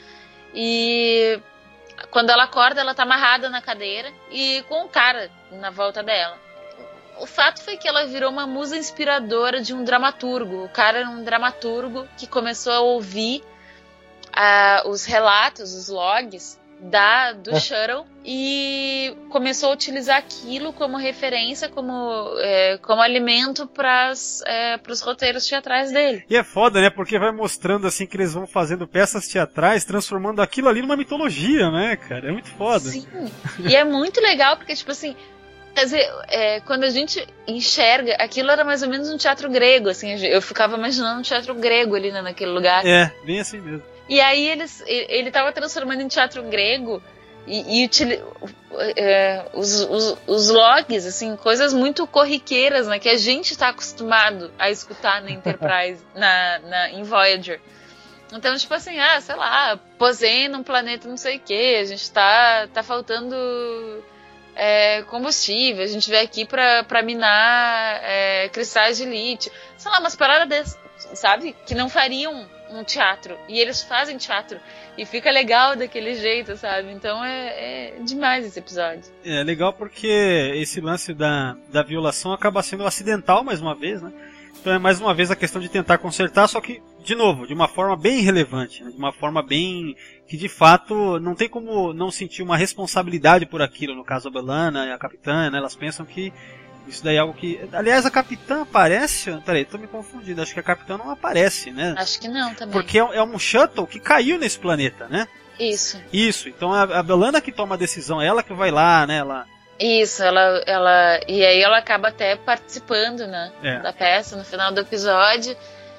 e quando ela acorda, ela tá amarrada na cadeira e com um cara na volta dela. O fato foi que ela virou uma musa inspiradora de um dramaturgo. O cara era um dramaturgo que começou a ouvir uh, os relatos, os logs da, do é. Shuttle e começou a utilizar aquilo como referência, como, é, como alimento para é, os roteiros teatrais dele. E é foda, né? Porque vai mostrando assim que eles vão fazendo peças teatrais, transformando aquilo ali numa mitologia, né, cara? É muito foda. Sim, e é muito legal porque, tipo assim, quer dizer, é, quando a gente enxerga, aquilo era mais ou menos um teatro grego, assim, eu ficava imaginando um teatro grego ali, né, naquele lugar. É, bem assim mesmo. E aí eles, ele estava transformando em teatro grego e, e utili, é, os, os, os logs, assim, coisas muito corriqueiras, né, que a gente está acostumado a escutar na Enterprise, na, na, em Voyager. Então, tipo assim, ah, sei lá, posei num planeta não sei o que, a gente tá, tá faltando é, combustível, a gente veio aqui pra, pra minar é, cristais de lítio. Sei lá, umas paradas dessas, sabe? Que não fariam um teatro. E eles fazem teatro. E fica legal daquele jeito, sabe? Então é, é demais esse episódio. É legal porque esse lance da, da violação acaba sendo acidental mais uma vez, né? Então é mais uma vez a questão de tentar consertar, só que, de novo, de uma forma bem relevante, né? De uma forma bem... que de fato não tem como não sentir uma responsabilidade por aquilo. No caso a B'Elanna e a Capitã, né? Elas pensam que isso daí é algo que... Aliás, a Capitã aparece... Peraí, tô me confundindo. Acho que a Capitã não aparece, né? Acho que não também. Porque é, é um shuttle que caiu nesse planeta, né? Isso. Isso. Então a, a B'Elanna que toma a decisão, ela que vai lá, né? Ela... Isso, ela, ela... E aí ela acaba até participando, né? É. Da peça, no final do episódio.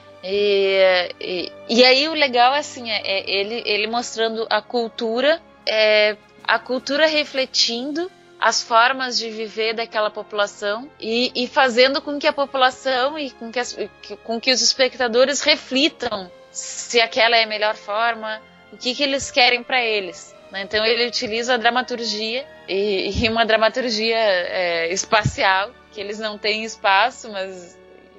E, e, e aí o legal, assim, é, é ele, ele mostrando a cultura, é, a cultura refletindo as formas de viver daquela população e, e fazendo com que a população e com que, as, com que os espectadores reflitam se aquela é a melhor forma, o que, que eles querem para eles. Né? Então ele utiliza a dramaturgia e, e uma dramaturgia é, espacial, que eles não têm espaço, mas...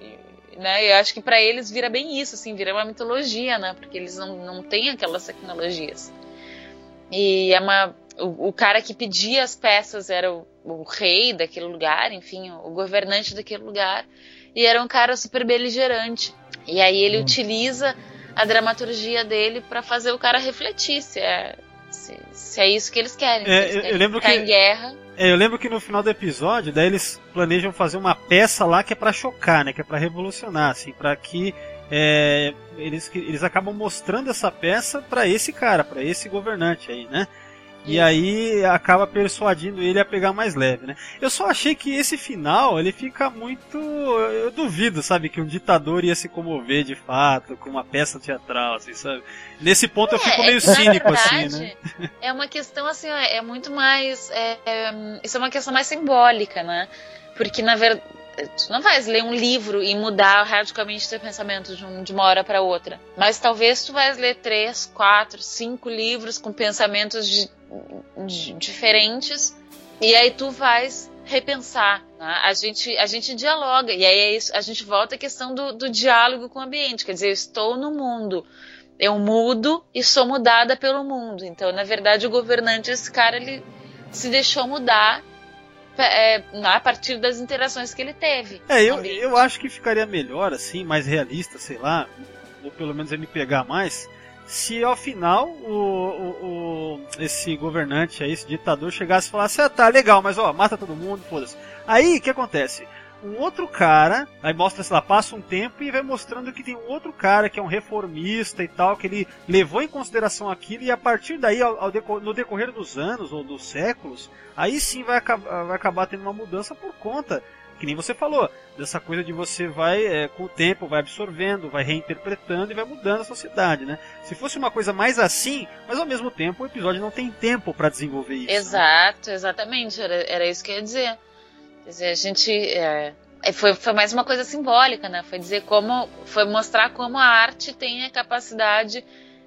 Né, eu acho que para eles vira bem isso, assim, vira uma mitologia, né, porque eles não, não têm aquelas tecnologias. E é uma, o, o cara que pedia as peças era o, o rei daquele lugar, enfim, o, o governante daquele lugar, e era um cara super beligerante. E aí ele hum. utiliza a dramaturgia dele para fazer o cara refletir se é, se, se é isso que eles querem. É, se eles eu, querem eu lembro ficar que... em guerra. É, eu lembro que no final do episódio, daí eles planejam fazer uma peça lá que é pra chocar, né? Que é pra revolucionar, assim, pra que é, eles, eles acabam mostrando essa peça pra esse cara, pra esse governante aí, né? E aí acaba persuadindo ele a pegar mais leve, né? Eu só achei que esse final, ele fica muito... Eu duvido, sabe, que um ditador ia se comover de fato com uma peça teatral, assim, sabe? Nesse ponto é, eu fico meio cínico, verdade, assim, né? É uma questão, assim, é muito mais... É, é, isso é uma questão mais simbólica, né? Porque, na verdade, tu não vais ler um livro e mudar radicalmente teu pensamento de, um, de uma hora para outra. Mas talvez tu vais ler três, quatro, cinco livros com pensamentos de, de, diferentes e aí tu vais repensar. Né? A, gente, a gente dialoga e aí é isso, a gente volta à questão do, do diálogo com o ambiente. Quer dizer, eu estou no mundo, eu mudo e sou mudada pelo mundo. Então, na verdade, o governante, esse cara, ele se deixou mudar É, a partir das interações que ele teve. É, eu, eu acho que ficaria melhor, assim, mais realista, sei lá, ou pelo menos ele me pegar mais, se ao final o, o, o, esse governante aí, esse ditador, chegasse e falasse, ah, tá, legal, mas ó, mata todo mundo, foda-se. Aí, o que acontece? Um outro cara, aí mostra, sei lá, passa um tempo e vai mostrando que tem um outro cara que é um reformista e tal, que ele levou em consideração aquilo e a partir daí, ao, ao decor, no decorrer dos anos ou dos séculos, aí sim vai acabar, vai acabar tendo uma mudança por conta, que nem você falou, dessa coisa de você vai, é, com o tempo, vai absorvendo, vai reinterpretando e vai mudando a sociedade, né? Se fosse uma coisa mais assim, mas ao mesmo tempo o episódio não tem tempo para desenvolver isso. Exato, né? Exatamente, era, era isso que eu ia dizer. Quer dizer, a gente... É, foi, foi mais uma coisa simbólica, né? Foi dizer como... Foi mostrar como a arte tem a capacidade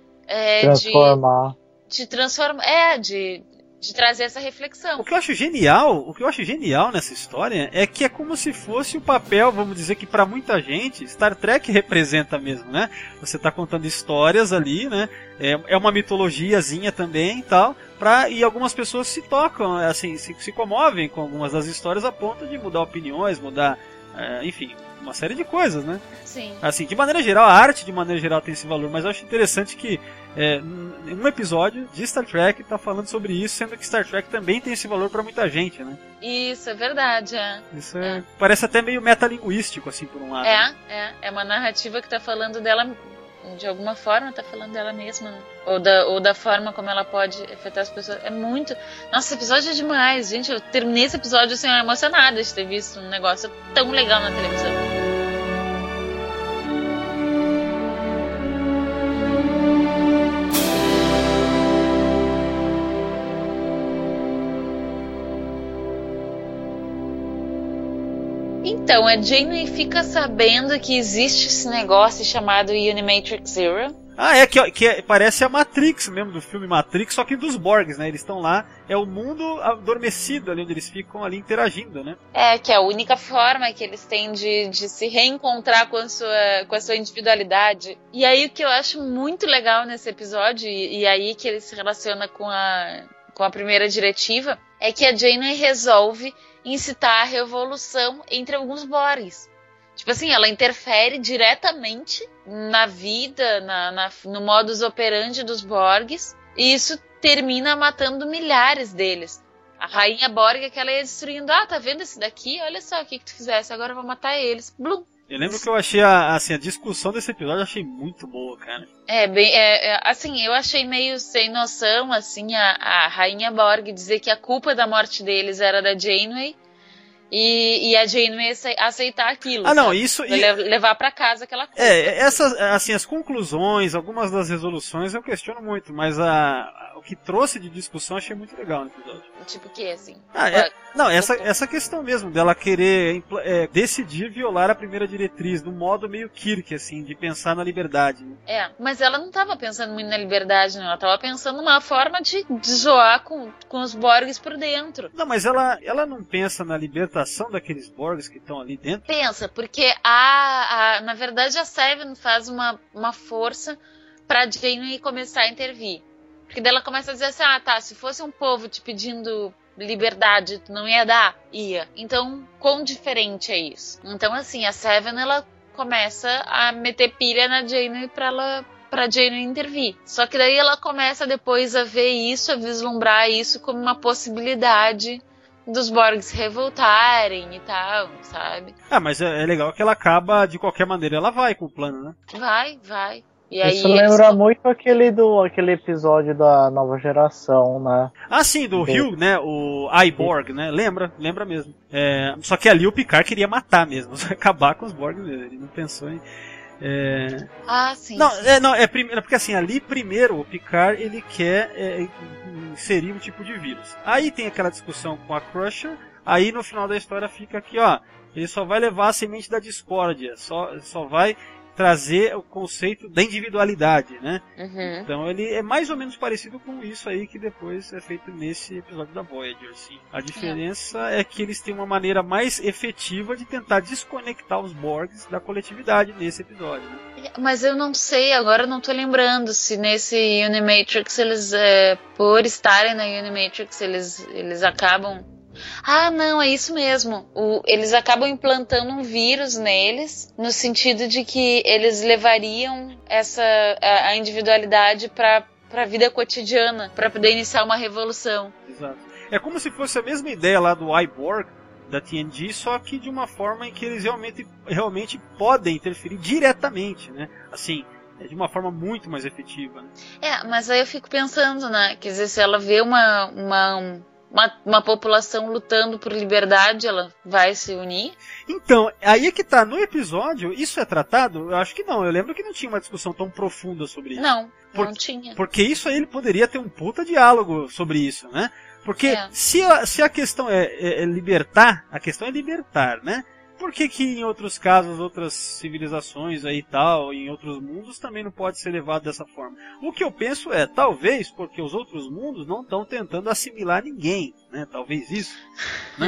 é, transformar. de... De transformar... É, de... de trazer essa reflexão. O que eu acho genial, o que eu acho genial nessa história é que é como se fosse o papel, vamos dizer que para muita gente, Star Trek representa mesmo, né? Você tá contando histórias ali, né? É, é uma mitologiazinha também e tal, pra, e algumas pessoas se tocam, assim, se, se comovem com algumas das histórias a ponto de mudar opiniões, mudar, é, enfim, uma série de coisas, né? Sim. Assim, de maneira geral, a arte de maneira geral tem esse valor, mas eu acho interessante que é, um episódio de Star Trek tá falando sobre isso, sendo que Star Trek também tem esse valor pra muita gente, né? Isso, é verdade, é. Isso é, é. Parece até meio metalinguístico, assim, por um lado. É, né? é. É uma narrativa que tá falando dela, de alguma forma, tá falando dela mesma, né? Ou da, ou da forma como ela pode afetar as pessoas. É muito... Nossa, esse episódio é demais, gente. Eu terminei esse episódio, assim, emocionada de ter visto um negócio tão legal na televisão. Então, a Janeway fica sabendo que existe esse negócio chamado Unimatrix Zero, Ah, é, que, que é, parece a Matrix mesmo, do filme Matrix, só que dos Borgs, né? Eles estão lá, é o mundo adormecido ali, onde eles ficam ali interagindo, né? É, que é a única forma que eles têm de, de se reencontrar com a, sua, com a sua individualidade. E aí o que eu acho muito legal nesse episódio, e, e aí que ele se relaciona com a, com a primeira diretiva, é que a Janeway resolve incitar a revolução entre alguns Borgs. Tipo assim, ela interfere diretamente na vida, na, na, no modus operandi dos Borgs, e isso termina matando milhares deles. A rainha Borg é que ela ia destruindo, ah, tá vendo esse daqui? Olha só o que, que tu fizesse, agora eu vou matar eles. Blum. Eu lembro que eu achei a, assim, a discussão desse episódio, eu achei muito boa, cara. É, bem, é, é, assim, eu achei meio sem noção, assim, a, a rainha Borg dizer que a culpa da morte deles era da Janeway, E, e a Janeway aceitar aquilo. Ah, não, sabe? isso... E... levar pra casa aquela coisa. É, essas, assim, as conclusões, algumas das resoluções eu questiono muito, mas a, a, o que trouxe de discussão eu achei muito legal no episódio. Tipo o que, assim? Ah, é, não, essa, essa questão mesmo dela querer é, decidir violar a primeira diretriz, no modo meio Kirk, assim, de pensar na liberdade. Né? É, mas ela não tava pensando muito na liberdade, não. Ela tava pensando numa forma de, de zoar com, com os Borgs por dentro. Não, mas ela, ela não pensa na libertação daqueles Borgs que estão ali dentro? Pensa, porque a, a, na verdade a Seven faz uma, uma força pra Janeway começar a intervir. Porque daí ela começa a dizer assim, ah tá, se fosse um povo te pedindo liberdade, tu não ia dar? Ia. Então, quão diferente é isso? Então assim, a Seven ela começa a meter pilha na Janeway pra ela... pra Janeway intervir. Só que daí ela começa depois a ver isso, a vislumbrar isso como uma possibilidade dos Borgs revoltarem e tal, sabe? Ah, mas é, é legal que ela acaba, de qualquer maneira, ela vai com o plano, né? Vai, vai. E aí isso lembra eles... muito aquele, do, aquele episódio da nova geração, né? Ah, sim, do Rio, né? O Iborg, né? Lembra, lembra mesmo. É, só que ali o Picard queria matar mesmo, acabar com os Borgs mesmo. Ele não pensou em... É... Ah, sim. Não, sim. É, não, é primeiro, porque assim, ali primeiro o Picard ele quer é, inserir um tipo de vírus. Aí tem aquela discussão com a Crusher, aí no final da história fica aqui, ó, ele só vai levar a semente da discórdia, só, só vai trazer o conceito da individualidade, né? Uhum. Então ele é mais ou menos parecido com isso aí que depois é feito nesse episódio da Voyager, assim. A diferença é. é que eles têm uma maneira mais efetiva de tentar desconectar os Borgs da coletividade nesse episódio, né? Mas eu não sei, agora eu não tô lembrando se nesse Unimatrix eles, é, por estarem na Unimatrix, eles, eles acabam... Ah, não, é isso mesmo. O, eles acabam implantando um vírus neles, no sentido de que eles levariam essa, a, a individualidade para a vida cotidiana, para poder iniciar uma revolução. Exato. É como se fosse a mesma ideia lá do Iborg, da T N G, só que de uma forma em que eles realmente, realmente podem interferir diretamente, né? Assim, de uma forma muito mais efetiva. Né? É, mas aí eu fico pensando, né? Quer dizer, se ela vê uma... uma um... Uma, uma população lutando por liberdade, ela vai se unir? Então, aí é que tá, no episódio, isso é tratado? Eu acho que não, eu lembro que não tinha uma discussão tão profunda sobre isso. Não, Por, não tinha. Porque isso aí ele poderia ter um puta diálogo sobre isso, né? Porque é. se, a, se a questão é, é, é libertar, a questão é libertar, né? Por que que em outros casos, outras civilizações aí e tal, em outros mundos, também não pode ser levado dessa forma? O que eu penso é, talvez, porque os outros mundos não estão tentando assimilar ninguém, né? Talvez isso, né?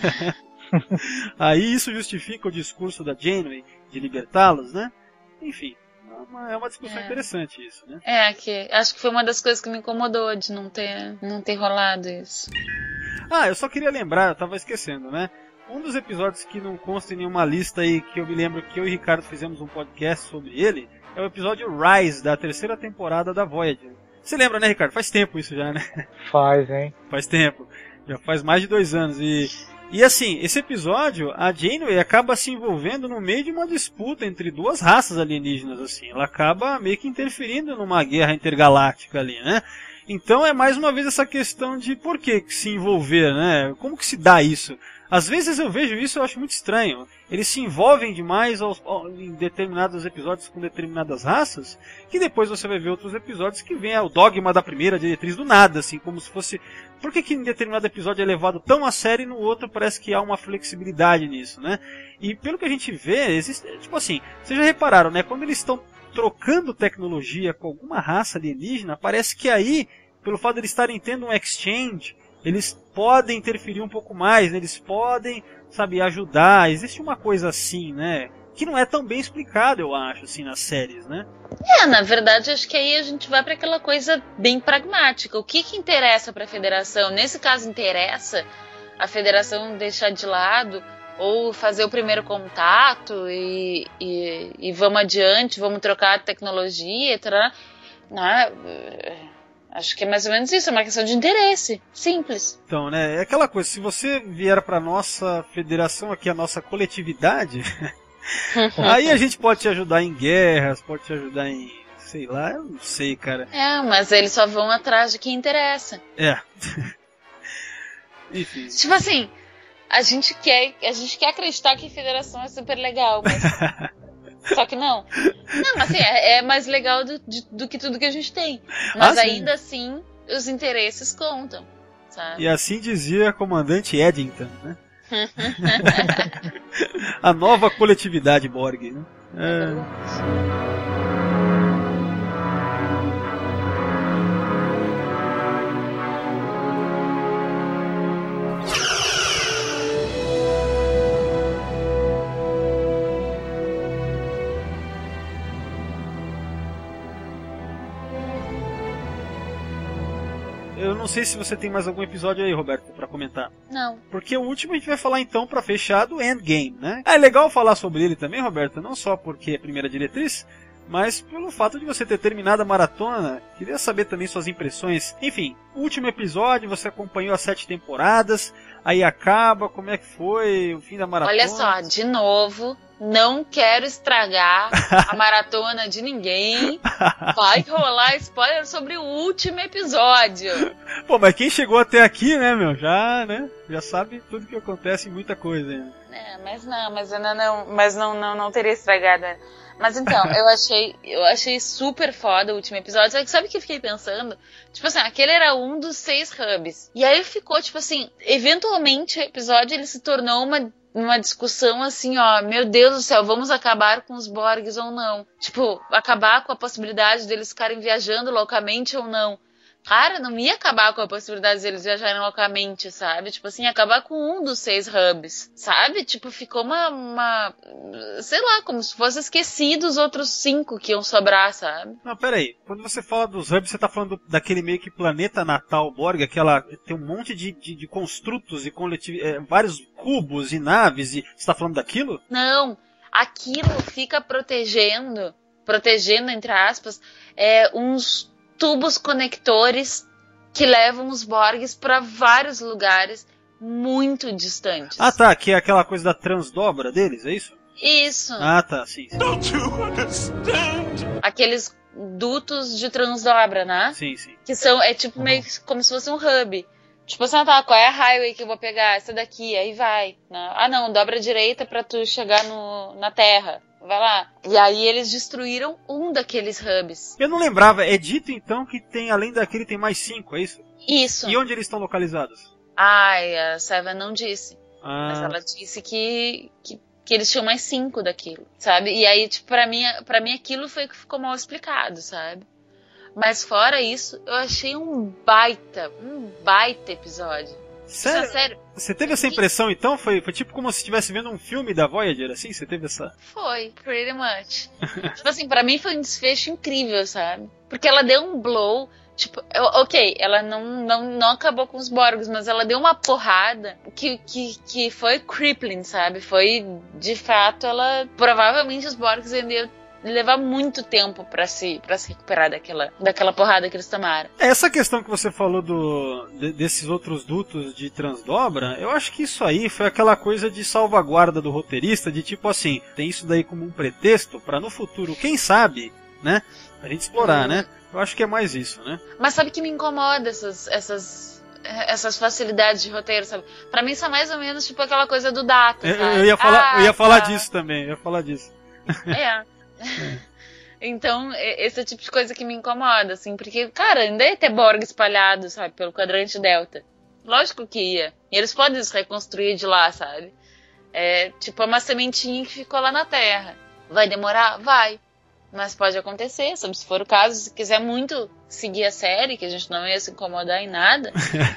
Aí isso justifica o discurso da Janeway de libertá-los, né? Enfim, é uma, é uma discussão é. interessante isso, né? É, que acho que foi uma das coisas que me incomodou de não ter, não ter rolado isso. Ah, eu só queria lembrar, eu tava esquecendo, né? Um dos episódios que não consta em nenhuma lista aí, que eu me lembro que eu e o Ricardo fizemos um podcast sobre ele, é o episódio Rise, da terceira temporada da Voyager. Você lembra, né, Ricardo? Faz tempo isso já, né? Faz, hein? Faz tempo. Já faz mais de dois anos. E, e assim, esse episódio, a Janeway acaba se envolvendo no meio de uma disputa entre duas raças alienígenas, assim. Ela acaba meio que interferindo numa guerra intergaláctica ali, né? Então é mais uma vez essa questão de por que se envolver, né? Como que se dá isso? Às vezes eu vejo isso e eu acho muito estranho. Eles se envolvem demais aos, em determinados episódios com determinadas raças, que depois você vai ver outros episódios que vem o dogma da primeira diretriz do nada, assim, como se fosse... Por que que em determinado episódio é levado tão a sério e no outro parece que há uma flexibilidade nisso, né? E pelo que a gente vê, existe, tipo assim, vocês já repararam, né? Quando eles estão trocando tecnologia com alguma raça alienígena, parece que aí, pelo fato de eles estarem tendo um exchange, eles podem interferir um pouco mais, né? Eles podem, sabe, ajudar. Existe uma coisa assim, né? Que não é tão bem explicado, eu acho, assim, nas séries, né? É, na verdade, acho que aí a gente vai para aquela coisa bem pragmática. O que que interessa para a Federação? Nesse caso, interessa a Federação deixar de lado ou fazer o primeiro contato e, e, e vamos adiante, vamos trocar tecnologia, etcétera. Né? Acho que é mais ou menos isso, é uma questão de interesse, simples. Então, né, é aquela coisa, se você vier para nossa federação aqui, a nossa coletividade, aí a gente pode te ajudar em guerras, pode te ajudar em, sei lá, eu não sei, cara. É, mas eles só vão atrás de quem interessa. É. Enfim. Tipo assim, a gente quer, a gente quer acreditar que a federação é super legal, mas... Só que não. Não, assim, é, é mais legal do, de, do que tudo que a gente tem. Mas ah, ainda assim, os interesses contam, sabe? E assim dizia a comandante Eddington, né? A nova coletividade Borg, né? É... Eu não sei se você tem mais algum episódio aí, Roberto, pra comentar. Não. Porque o último a gente vai falar então, pra fechar, do Endgame, né? É legal falar sobre ele também, Roberto, não só porque é a primeira diretriz, mas pelo fato de você ter terminado a maratona. Queria saber também suas impressões. Enfim, o último episódio, você acompanhou as sete temporadas, aí acaba, como é que foi o fim da maratona? Olha só, de novo, não quero estragar a maratona de ninguém. Vai rolar spoiler sobre o último episódio. Pô, mas quem chegou até aqui, né, meu, já, né, já sabe tudo que acontece, muita coisa ainda. É, mas não, mas eu não, não, mas não, não, não teria estragado. Mas então, eu achei, eu achei super foda o último episódio. Só que sabe o que eu fiquei pensando? Tipo assim, aquele era um dos seis hubs. E aí ficou, tipo assim, eventualmente o episódio ele se tornou uma, uma discussão assim, ó, meu Deus do céu, vamos acabar com os Borgs ou não? Tipo, acabar com a possibilidade deles ficarem viajando loucamente ou não? Cara, não ia acabar com a possibilidade deles viajarem loucamente, sabe? Tipo assim, acabar com um dos seis hubs, sabe? Tipo, ficou uma, uma... sei lá, como se fosse esquecido os outros cinco que iam sobrar, sabe? Não, peraí. Quando você fala dos hubs, você tá falando daquele meio que planeta natal Borg, aquela... tem um monte de, de, de construtos e coletiv... é, vários cubos e naves, e você tá falando daquilo? Não, aquilo fica protegendo, protegendo, entre aspas, é, uns... tubos conectores que levam os Borgs para vários lugares muito distantes. Ah, tá, que é aquela coisa da transdobra deles, é isso? Isso. Ah, tá, sim. sim. Don't you understand? Aqueles dutos de transdobra, né? Sim, sim. Que são, é tipo meio que como se fosse um hub. Tipo assim, ah, tá, qual é a highway que eu vou pegar? Essa daqui, aí vai. Né? Ah, não, dobra a direita pra tu chegar no, na Terra. Vai lá. E aí eles destruíram um daqueles hubs. Eu não lembrava. É dito então que tem, além daquele, tem mais cinco, é isso? Isso. E onde eles estão localizados? Ai, a Seven não disse. Ah. Mas ela disse que, que, que eles tinham mais cinco daquilo, sabe? E aí, tipo, pra mim, pra mim aquilo foi o que ficou mal explicado, sabe? Mas fora isso, eu achei um baita, um baita episódio. Sério? Sério? Você teve essa impressão então? Foi, foi tipo como se estivesse vendo um filme da Voyager, assim? Você teve essa... Foi, pretty much. Tipo assim, pra mim foi um desfecho incrível, sabe? Porque ela deu um blow, tipo, ok, ela não, não, não acabou com os Borgs, mas ela deu uma porrada que, que, que foi crippling, sabe? Foi, de fato, ela... Provavelmente os Borgs ainda levar muito tempo pra se, pra se recuperar daquela, daquela porrada que eles tomaram. Essa questão que você falou do, de, desses outros dutos de transdobra, eu acho que isso aí foi aquela coisa de salvaguarda do roteirista, de tipo assim, tem isso daí como um pretexto pra no futuro, quem sabe, né, a gente explorar, hum. né? Eu acho que é mais isso, né? Mas sabe que me incomoda essas... essas... essas facilidades de roteiro, sabe? Pra mim são mais ou menos tipo aquela coisa do Data, sabe? Eu, eu ia falar, ah, eu ia falar tá. disso também, eu ia falar disso. É. Então, esse é o tipo de coisa que me incomoda, assim, porque, cara, ainda ia ter Borg espalhado, sabe, pelo quadrante Delta. Lógico que ia. E eles podem se reconstruir de lá, sabe? É tipo uma sementinha que ficou lá na Terra. Vai demorar? Vai. Mas pode acontecer, sabe? Se for o caso, se quiser muito seguir a série, que a gente não ia se incomodar em nada,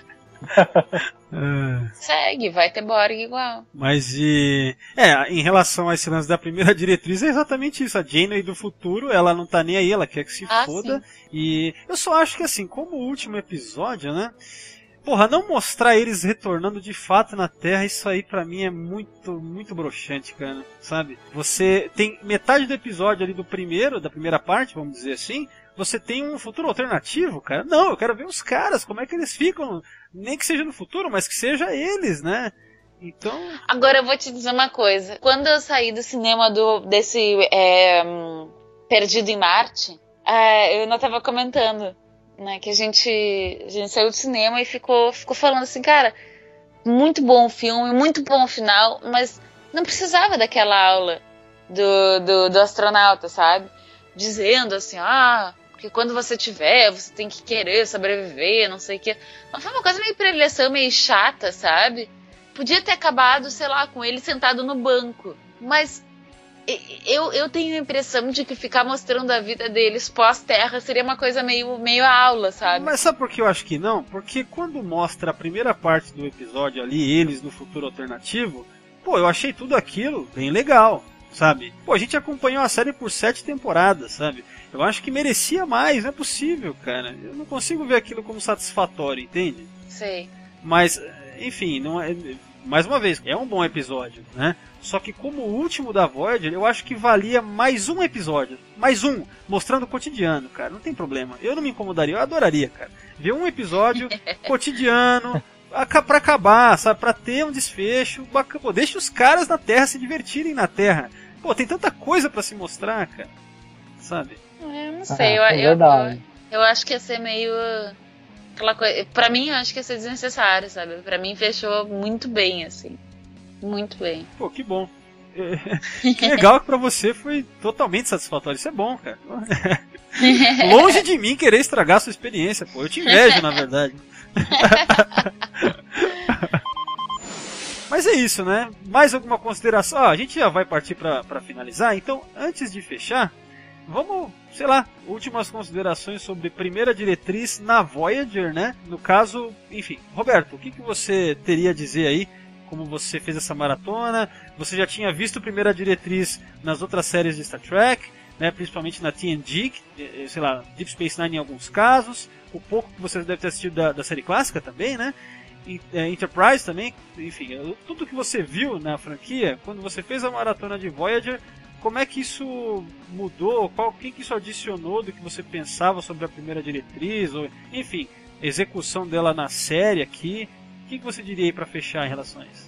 segue, vai ter Borg igual. Mas e... É, em relação a esse lance da primeira diretriz, é exatamente isso. A Janeway do futuro, ela não tá nem aí, ela quer que se Ah, foda. sim. E eu só acho que assim, como o último episódio, né? Porra, não mostrar eles retornando de fato na Terra, isso aí pra mim é muito, muito broxante, cara, sabe? Você tem metade do episódio ali do primeiro, da primeira parte, vamos dizer assim, você tem um futuro alternativo, cara. Não, eu quero ver os caras, como é que eles ficam, nem que seja no futuro, mas que seja eles, né? Então... Agora eu vou te dizer uma coisa. Quando eu saí do cinema do, desse é, Perdido em Marte, é, eu não tava comentando, né, que a gente, a gente saiu do cinema e ficou, ficou falando assim, cara, muito bom o filme, muito bom o final, mas não precisava daquela aula do, do, do astronauta, sabe? Dizendo assim, ah, porque quando você tiver, você tem que querer sobreviver, não sei o que. Mas foi uma coisa meio preleção, meio chata, sabe? Podia ter acabado, sei lá, com ele sentado no banco, mas... Eu, eu tenho a impressão de que ficar mostrando a vida deles pós-terra seria uma coisa meio, meio aula, sabe? Mas sabe por que eu acho que não? Porque quando mostra a primeira parte do episódio ali, eles no futuro alternativo, pô, eu achei tudo aquilo bem legal, sabe? Pô, a gente acompanhou a série por sete temporadas, sabe? Eu acho que merecia mais, não é possível, cara. Eu não consigo ver aquilo como satisfatório, entende? Sei. Mas, enfim, não é... mais uma vez, é um bom episódio, né? Só que como o último da Voyager, eu acho que valia mais um episódio. Mais um, mostrando o cotidiano, cara. Não tem problema. Eu não me incomodaria, eu adoraria, cara. Ver um episódio cotidiano, pra acabar, sabe? Pra ter um desfecho. Bacana. Pô, deixa os caras na Terra se divertirem na Terra. Pô, tem tanta coisa pra se mostrar, cara. Sabe? Eu não sei, Ah, eu, é eu, verdade. eu, eu acho que ia ser meio... aquela coisa... Pra mim, eu acho que ia ser desnecessário, sabe? Pra mim, fechou muito bem, assim. Muito bem. Pô, que bom. Que legal que pra você foi totalmente satisfatório. Isso é bom, cara. Longe de mim querer estragar a sua experiência, pô. Eu te invejo, na verdade. Mas é isso, né? Mais alguma consideração? Ah, a gente já vai partir pra, pra finalizar. Então, antes de fechar, vamos, sei lá, últimas considerações sobre primeira diretriz na Voyager, né? No caso, enfim. Roberto, o que, que você teria a dizer aí? Como você fez essa maratona, você já tinha visto primeira diretriz nas outras séries de Star Trek, né, principalmente na T N G, sei lá, Deep Space Nine em alguns casos, o pouco que você deve ter assistido da, da série clássica também, né, Enterprise também, enfim, tudo que você viu na franquia, quando você fez a maratona de Voyager, como é que isso mudou, qual, o que, que isso adicionou do que você pensava sobre a primeira diretriz, ou, enfim, execução dela na série aqui. O que você diria aí pra fechar em relação a isso?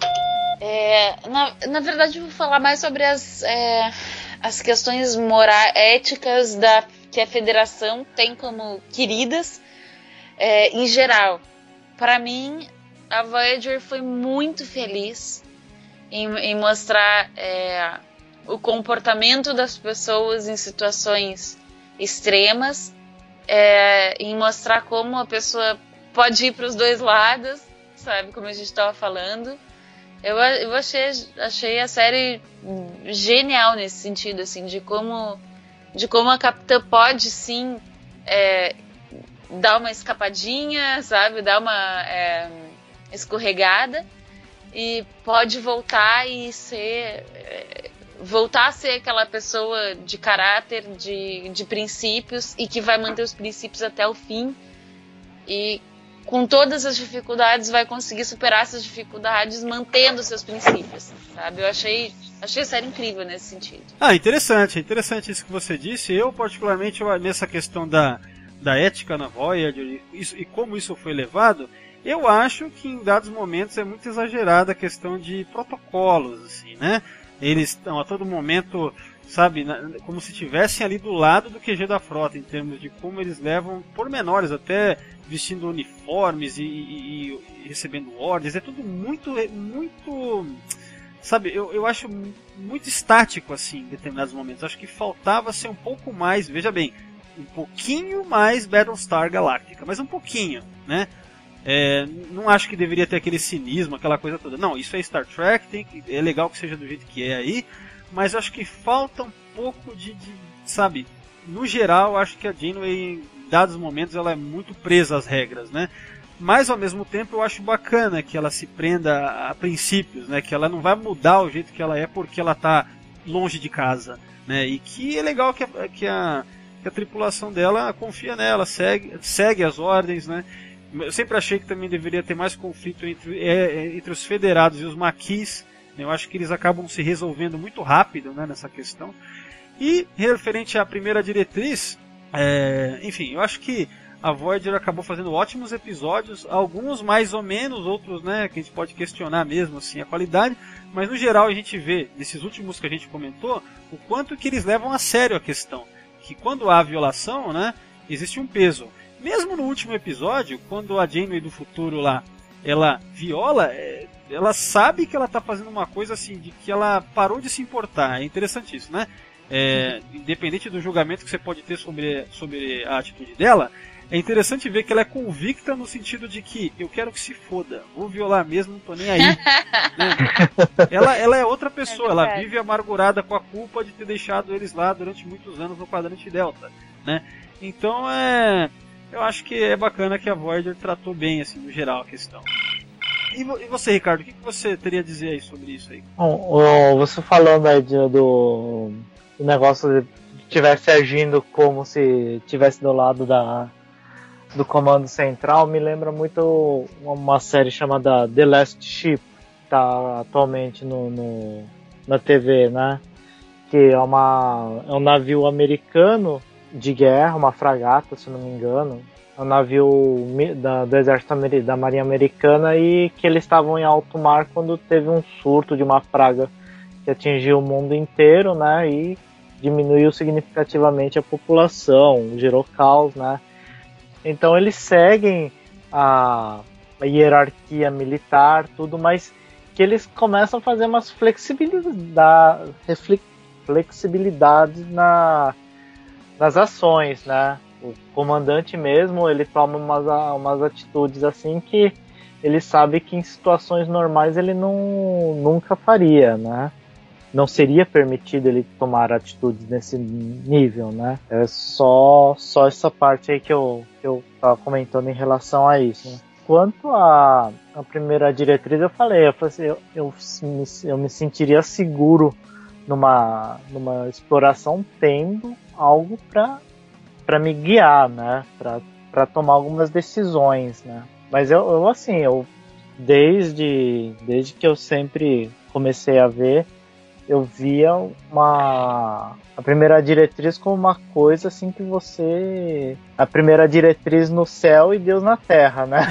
É, na, na verdade, eu vou falar mais sobre as, é, as questões morais, éticas da, que a Federação tem como queridas, é, em geral. Para mim, a Voyager foi muito feliz em, em mostrar é, o comportamento das pessoas em situações extremas, é, em mostrar como a pessoa pode ir para os dois lados, sabe, como a gente estava falando. Eu, eu achei, achei a série genial nesse sentido, assim, de como, de como a Capitã pode, sim, é, dar uma escapadinha, sabe, dar uma é, escorregada, e pode voltar e ser... É, voltar a ser aquela pessoa de caráter, de, de princípios, e que vai manter os princípios até o fim, e com todas as dificuldades vai conseguir superar essas dificuldades mantendo seus princípios, sabe? Eu achei, achei a série incrível nesse sentido. Ah, interessante, interessante isso que você disse. Eu, particularmente, nessa questão da, da ética na Voyager e, isso, e como isso foi levado, eu acho que em dados momentos é muito exagerada a questão de protocolos, assim, né? Eles estão a todo momento, sabe, como se estivessem ali do lado do Q G da frota, em termos de como eles levam pormenores, até vestindo uniformes e, e, e recebendo ordens. É tudo muito, muito, sabe, eu, eu acho muito estático, assim, em determinados momentos. Acho que faltava ser um pouco mais, veja bem, um pouquinho mais Battlestar Galactica, mas um pouquinho, né? É, não acho que deveria ter aquele cinismo, aquela coisa toda. Não, isso é Star Trek, tem que, é legal que seja do jeito que é aí, mas acho que falta um pouco de, de, sabe, no geral, acho que a Janeway, em dados momentos, ela é muito presa às regras, né? Mas, ao mesmo tempo, eu acho bacana que ela se prenda a princípios, né? Que ela não vai mudar o jeito que ela é porque ela está longe de casa, né? E que é legal que a, que a, que a tripulação dela confia nela, segue, segue as ordens, né? Eu sempre achei que também deveria ter mais conflito entre, é, entre os federados e os maquis. Eu acho que eles acabam se resolvendo muito rápido, né, nessa questão. E referente à primeira diretriz, é, enfim, eu acho que a Voyager acabou fazendo ótimos episódios, alguns mais ou menos, outros, né, que a gente pode questionar mesmo assim a qualidade, mas no geral a gente vê, nesses últimos que a gente comentou, o quanto que eles levam a sério a questão. Que quando há violação, né, existe um peso. Mesmo no último episódio, quando a Janeway do futuro lá, ela viola, ela sabe que ela está fazendo uma coisa assim, de que ela parou de se importar. É interessante isso, né? É, independente do julgamento que você pode ter sobre, sobre a atitude dela, é interessante ver que ela é convicta no sentido de que eu quero que se foda, vou violar mesmo, não tô nem aí. Né? ela, ela é outra pessoa, é ela vive amargurada com a culpa de ter deixado eles lá durante muitos anos no quadrante Delta. Né? Então é... eu acho que é bacana que a Voyager tratou bem, assim, no geral, a questão. E, vo- e você, Ricardo, o que, que você teria a dizer aí sobre isso aí? Bom, você falando aí de, do, do negócio de estivesse agindo como se estivesse do lado da, do comando central, me lembra muito uma série chamada The Last Ship, que está atualmente no, no, na T V, né? Que é, uma, é um navio americano de guerra, uma fragata, se não me engano, um navio da, do exército da marinha americana, e que eles estavam em alto mar quando teve um surto de uma praga que atingiu o mundo inteiro, né, e diminuiu significativamente a população, gerou caos, né. Então eles seguem a, a hierarquia militar, tudo, mas que eles começam a fazer umas flexibilidades, flexibilidades na nas ações, né? O comandante mesmo, ele toma umas, umas atitudes assim que ele sabe que em situações normais ele não, nunca faria, né? Não seria permitido ele tomar atitudes nesse nível, né? É só, só essa parte aí que eu, que eu tava comentando em relação a isso, né? Quanto à a, a primeira diretriz, eu falei, eu, falei assim, eu, eu, me, eu me sentiria seguro numa, numa exploração tendo algo para para me guiar, né, para para tomar algumas decisões, né. Mas eu, eu assim, eu desde desde que eu sempre comecei a ver, eu via uma a primeira diretriz como uma coisa assim que você a primeira diretriz no céu e Deus na terra, né.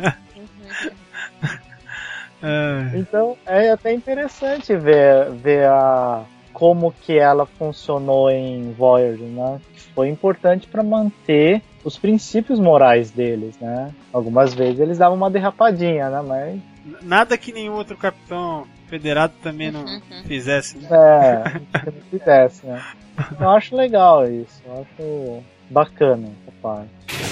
Então é até interessante ver ver a como que ela funcionou em Voyager, né? Foi importante para manter os princípios morais deles, né? Algumas vezes eles davam uma derrapadinha, né? Mas nada que nenhum outro capitão federado também não fizesse, né? É, que não fizesse, né? Eu acho legal isso, eu acho bacana essa parte.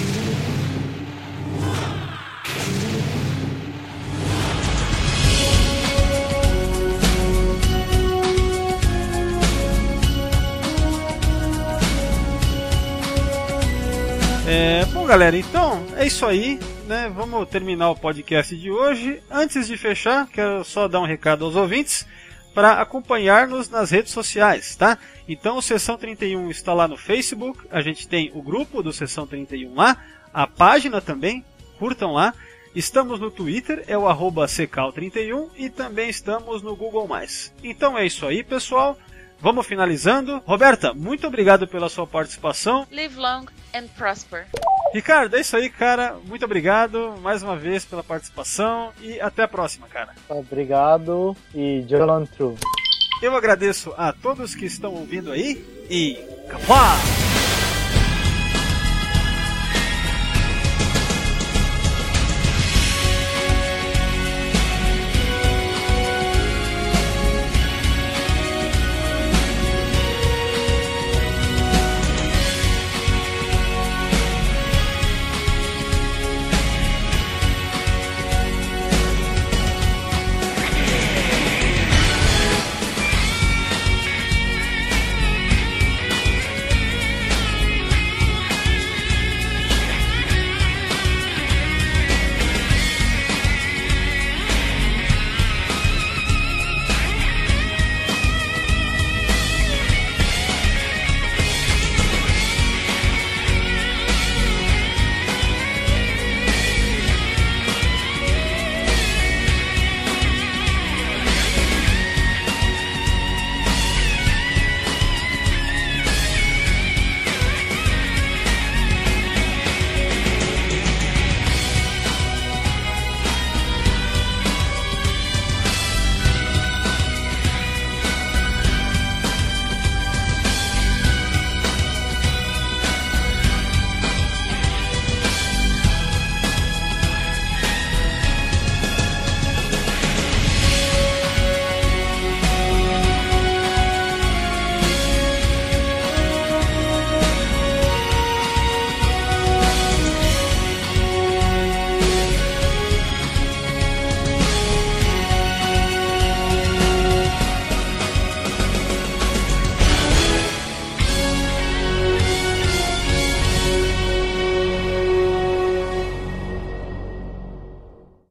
É, bom, galera, então é isso aí, né? Vamos terminar o podcast de hoje. Antes de fechar, quero só dar um recado aos ouvintes para acompanhar-nos nas redes sociais, tá? Então o Sessão trinta e um está lá no Facebook, a gente tem o grupo do Sessão trinta e um lá, a página também, curtam lá. Estamos no Twitter, é o arroba C Cal trinta e um, e também estamos no Google mais. Então é isso aí, pessoal. Vamos finalizando. Roberta, muito obrigado pela sua participação. Live long and prosper. Ricardo, é isso aí, cara. Muito obrigado mais uma vez pela participação e até a próxima, cara. Obrigado e Jolan True. Eu agradeço a todos que estão ouvindo aí e... Kapá!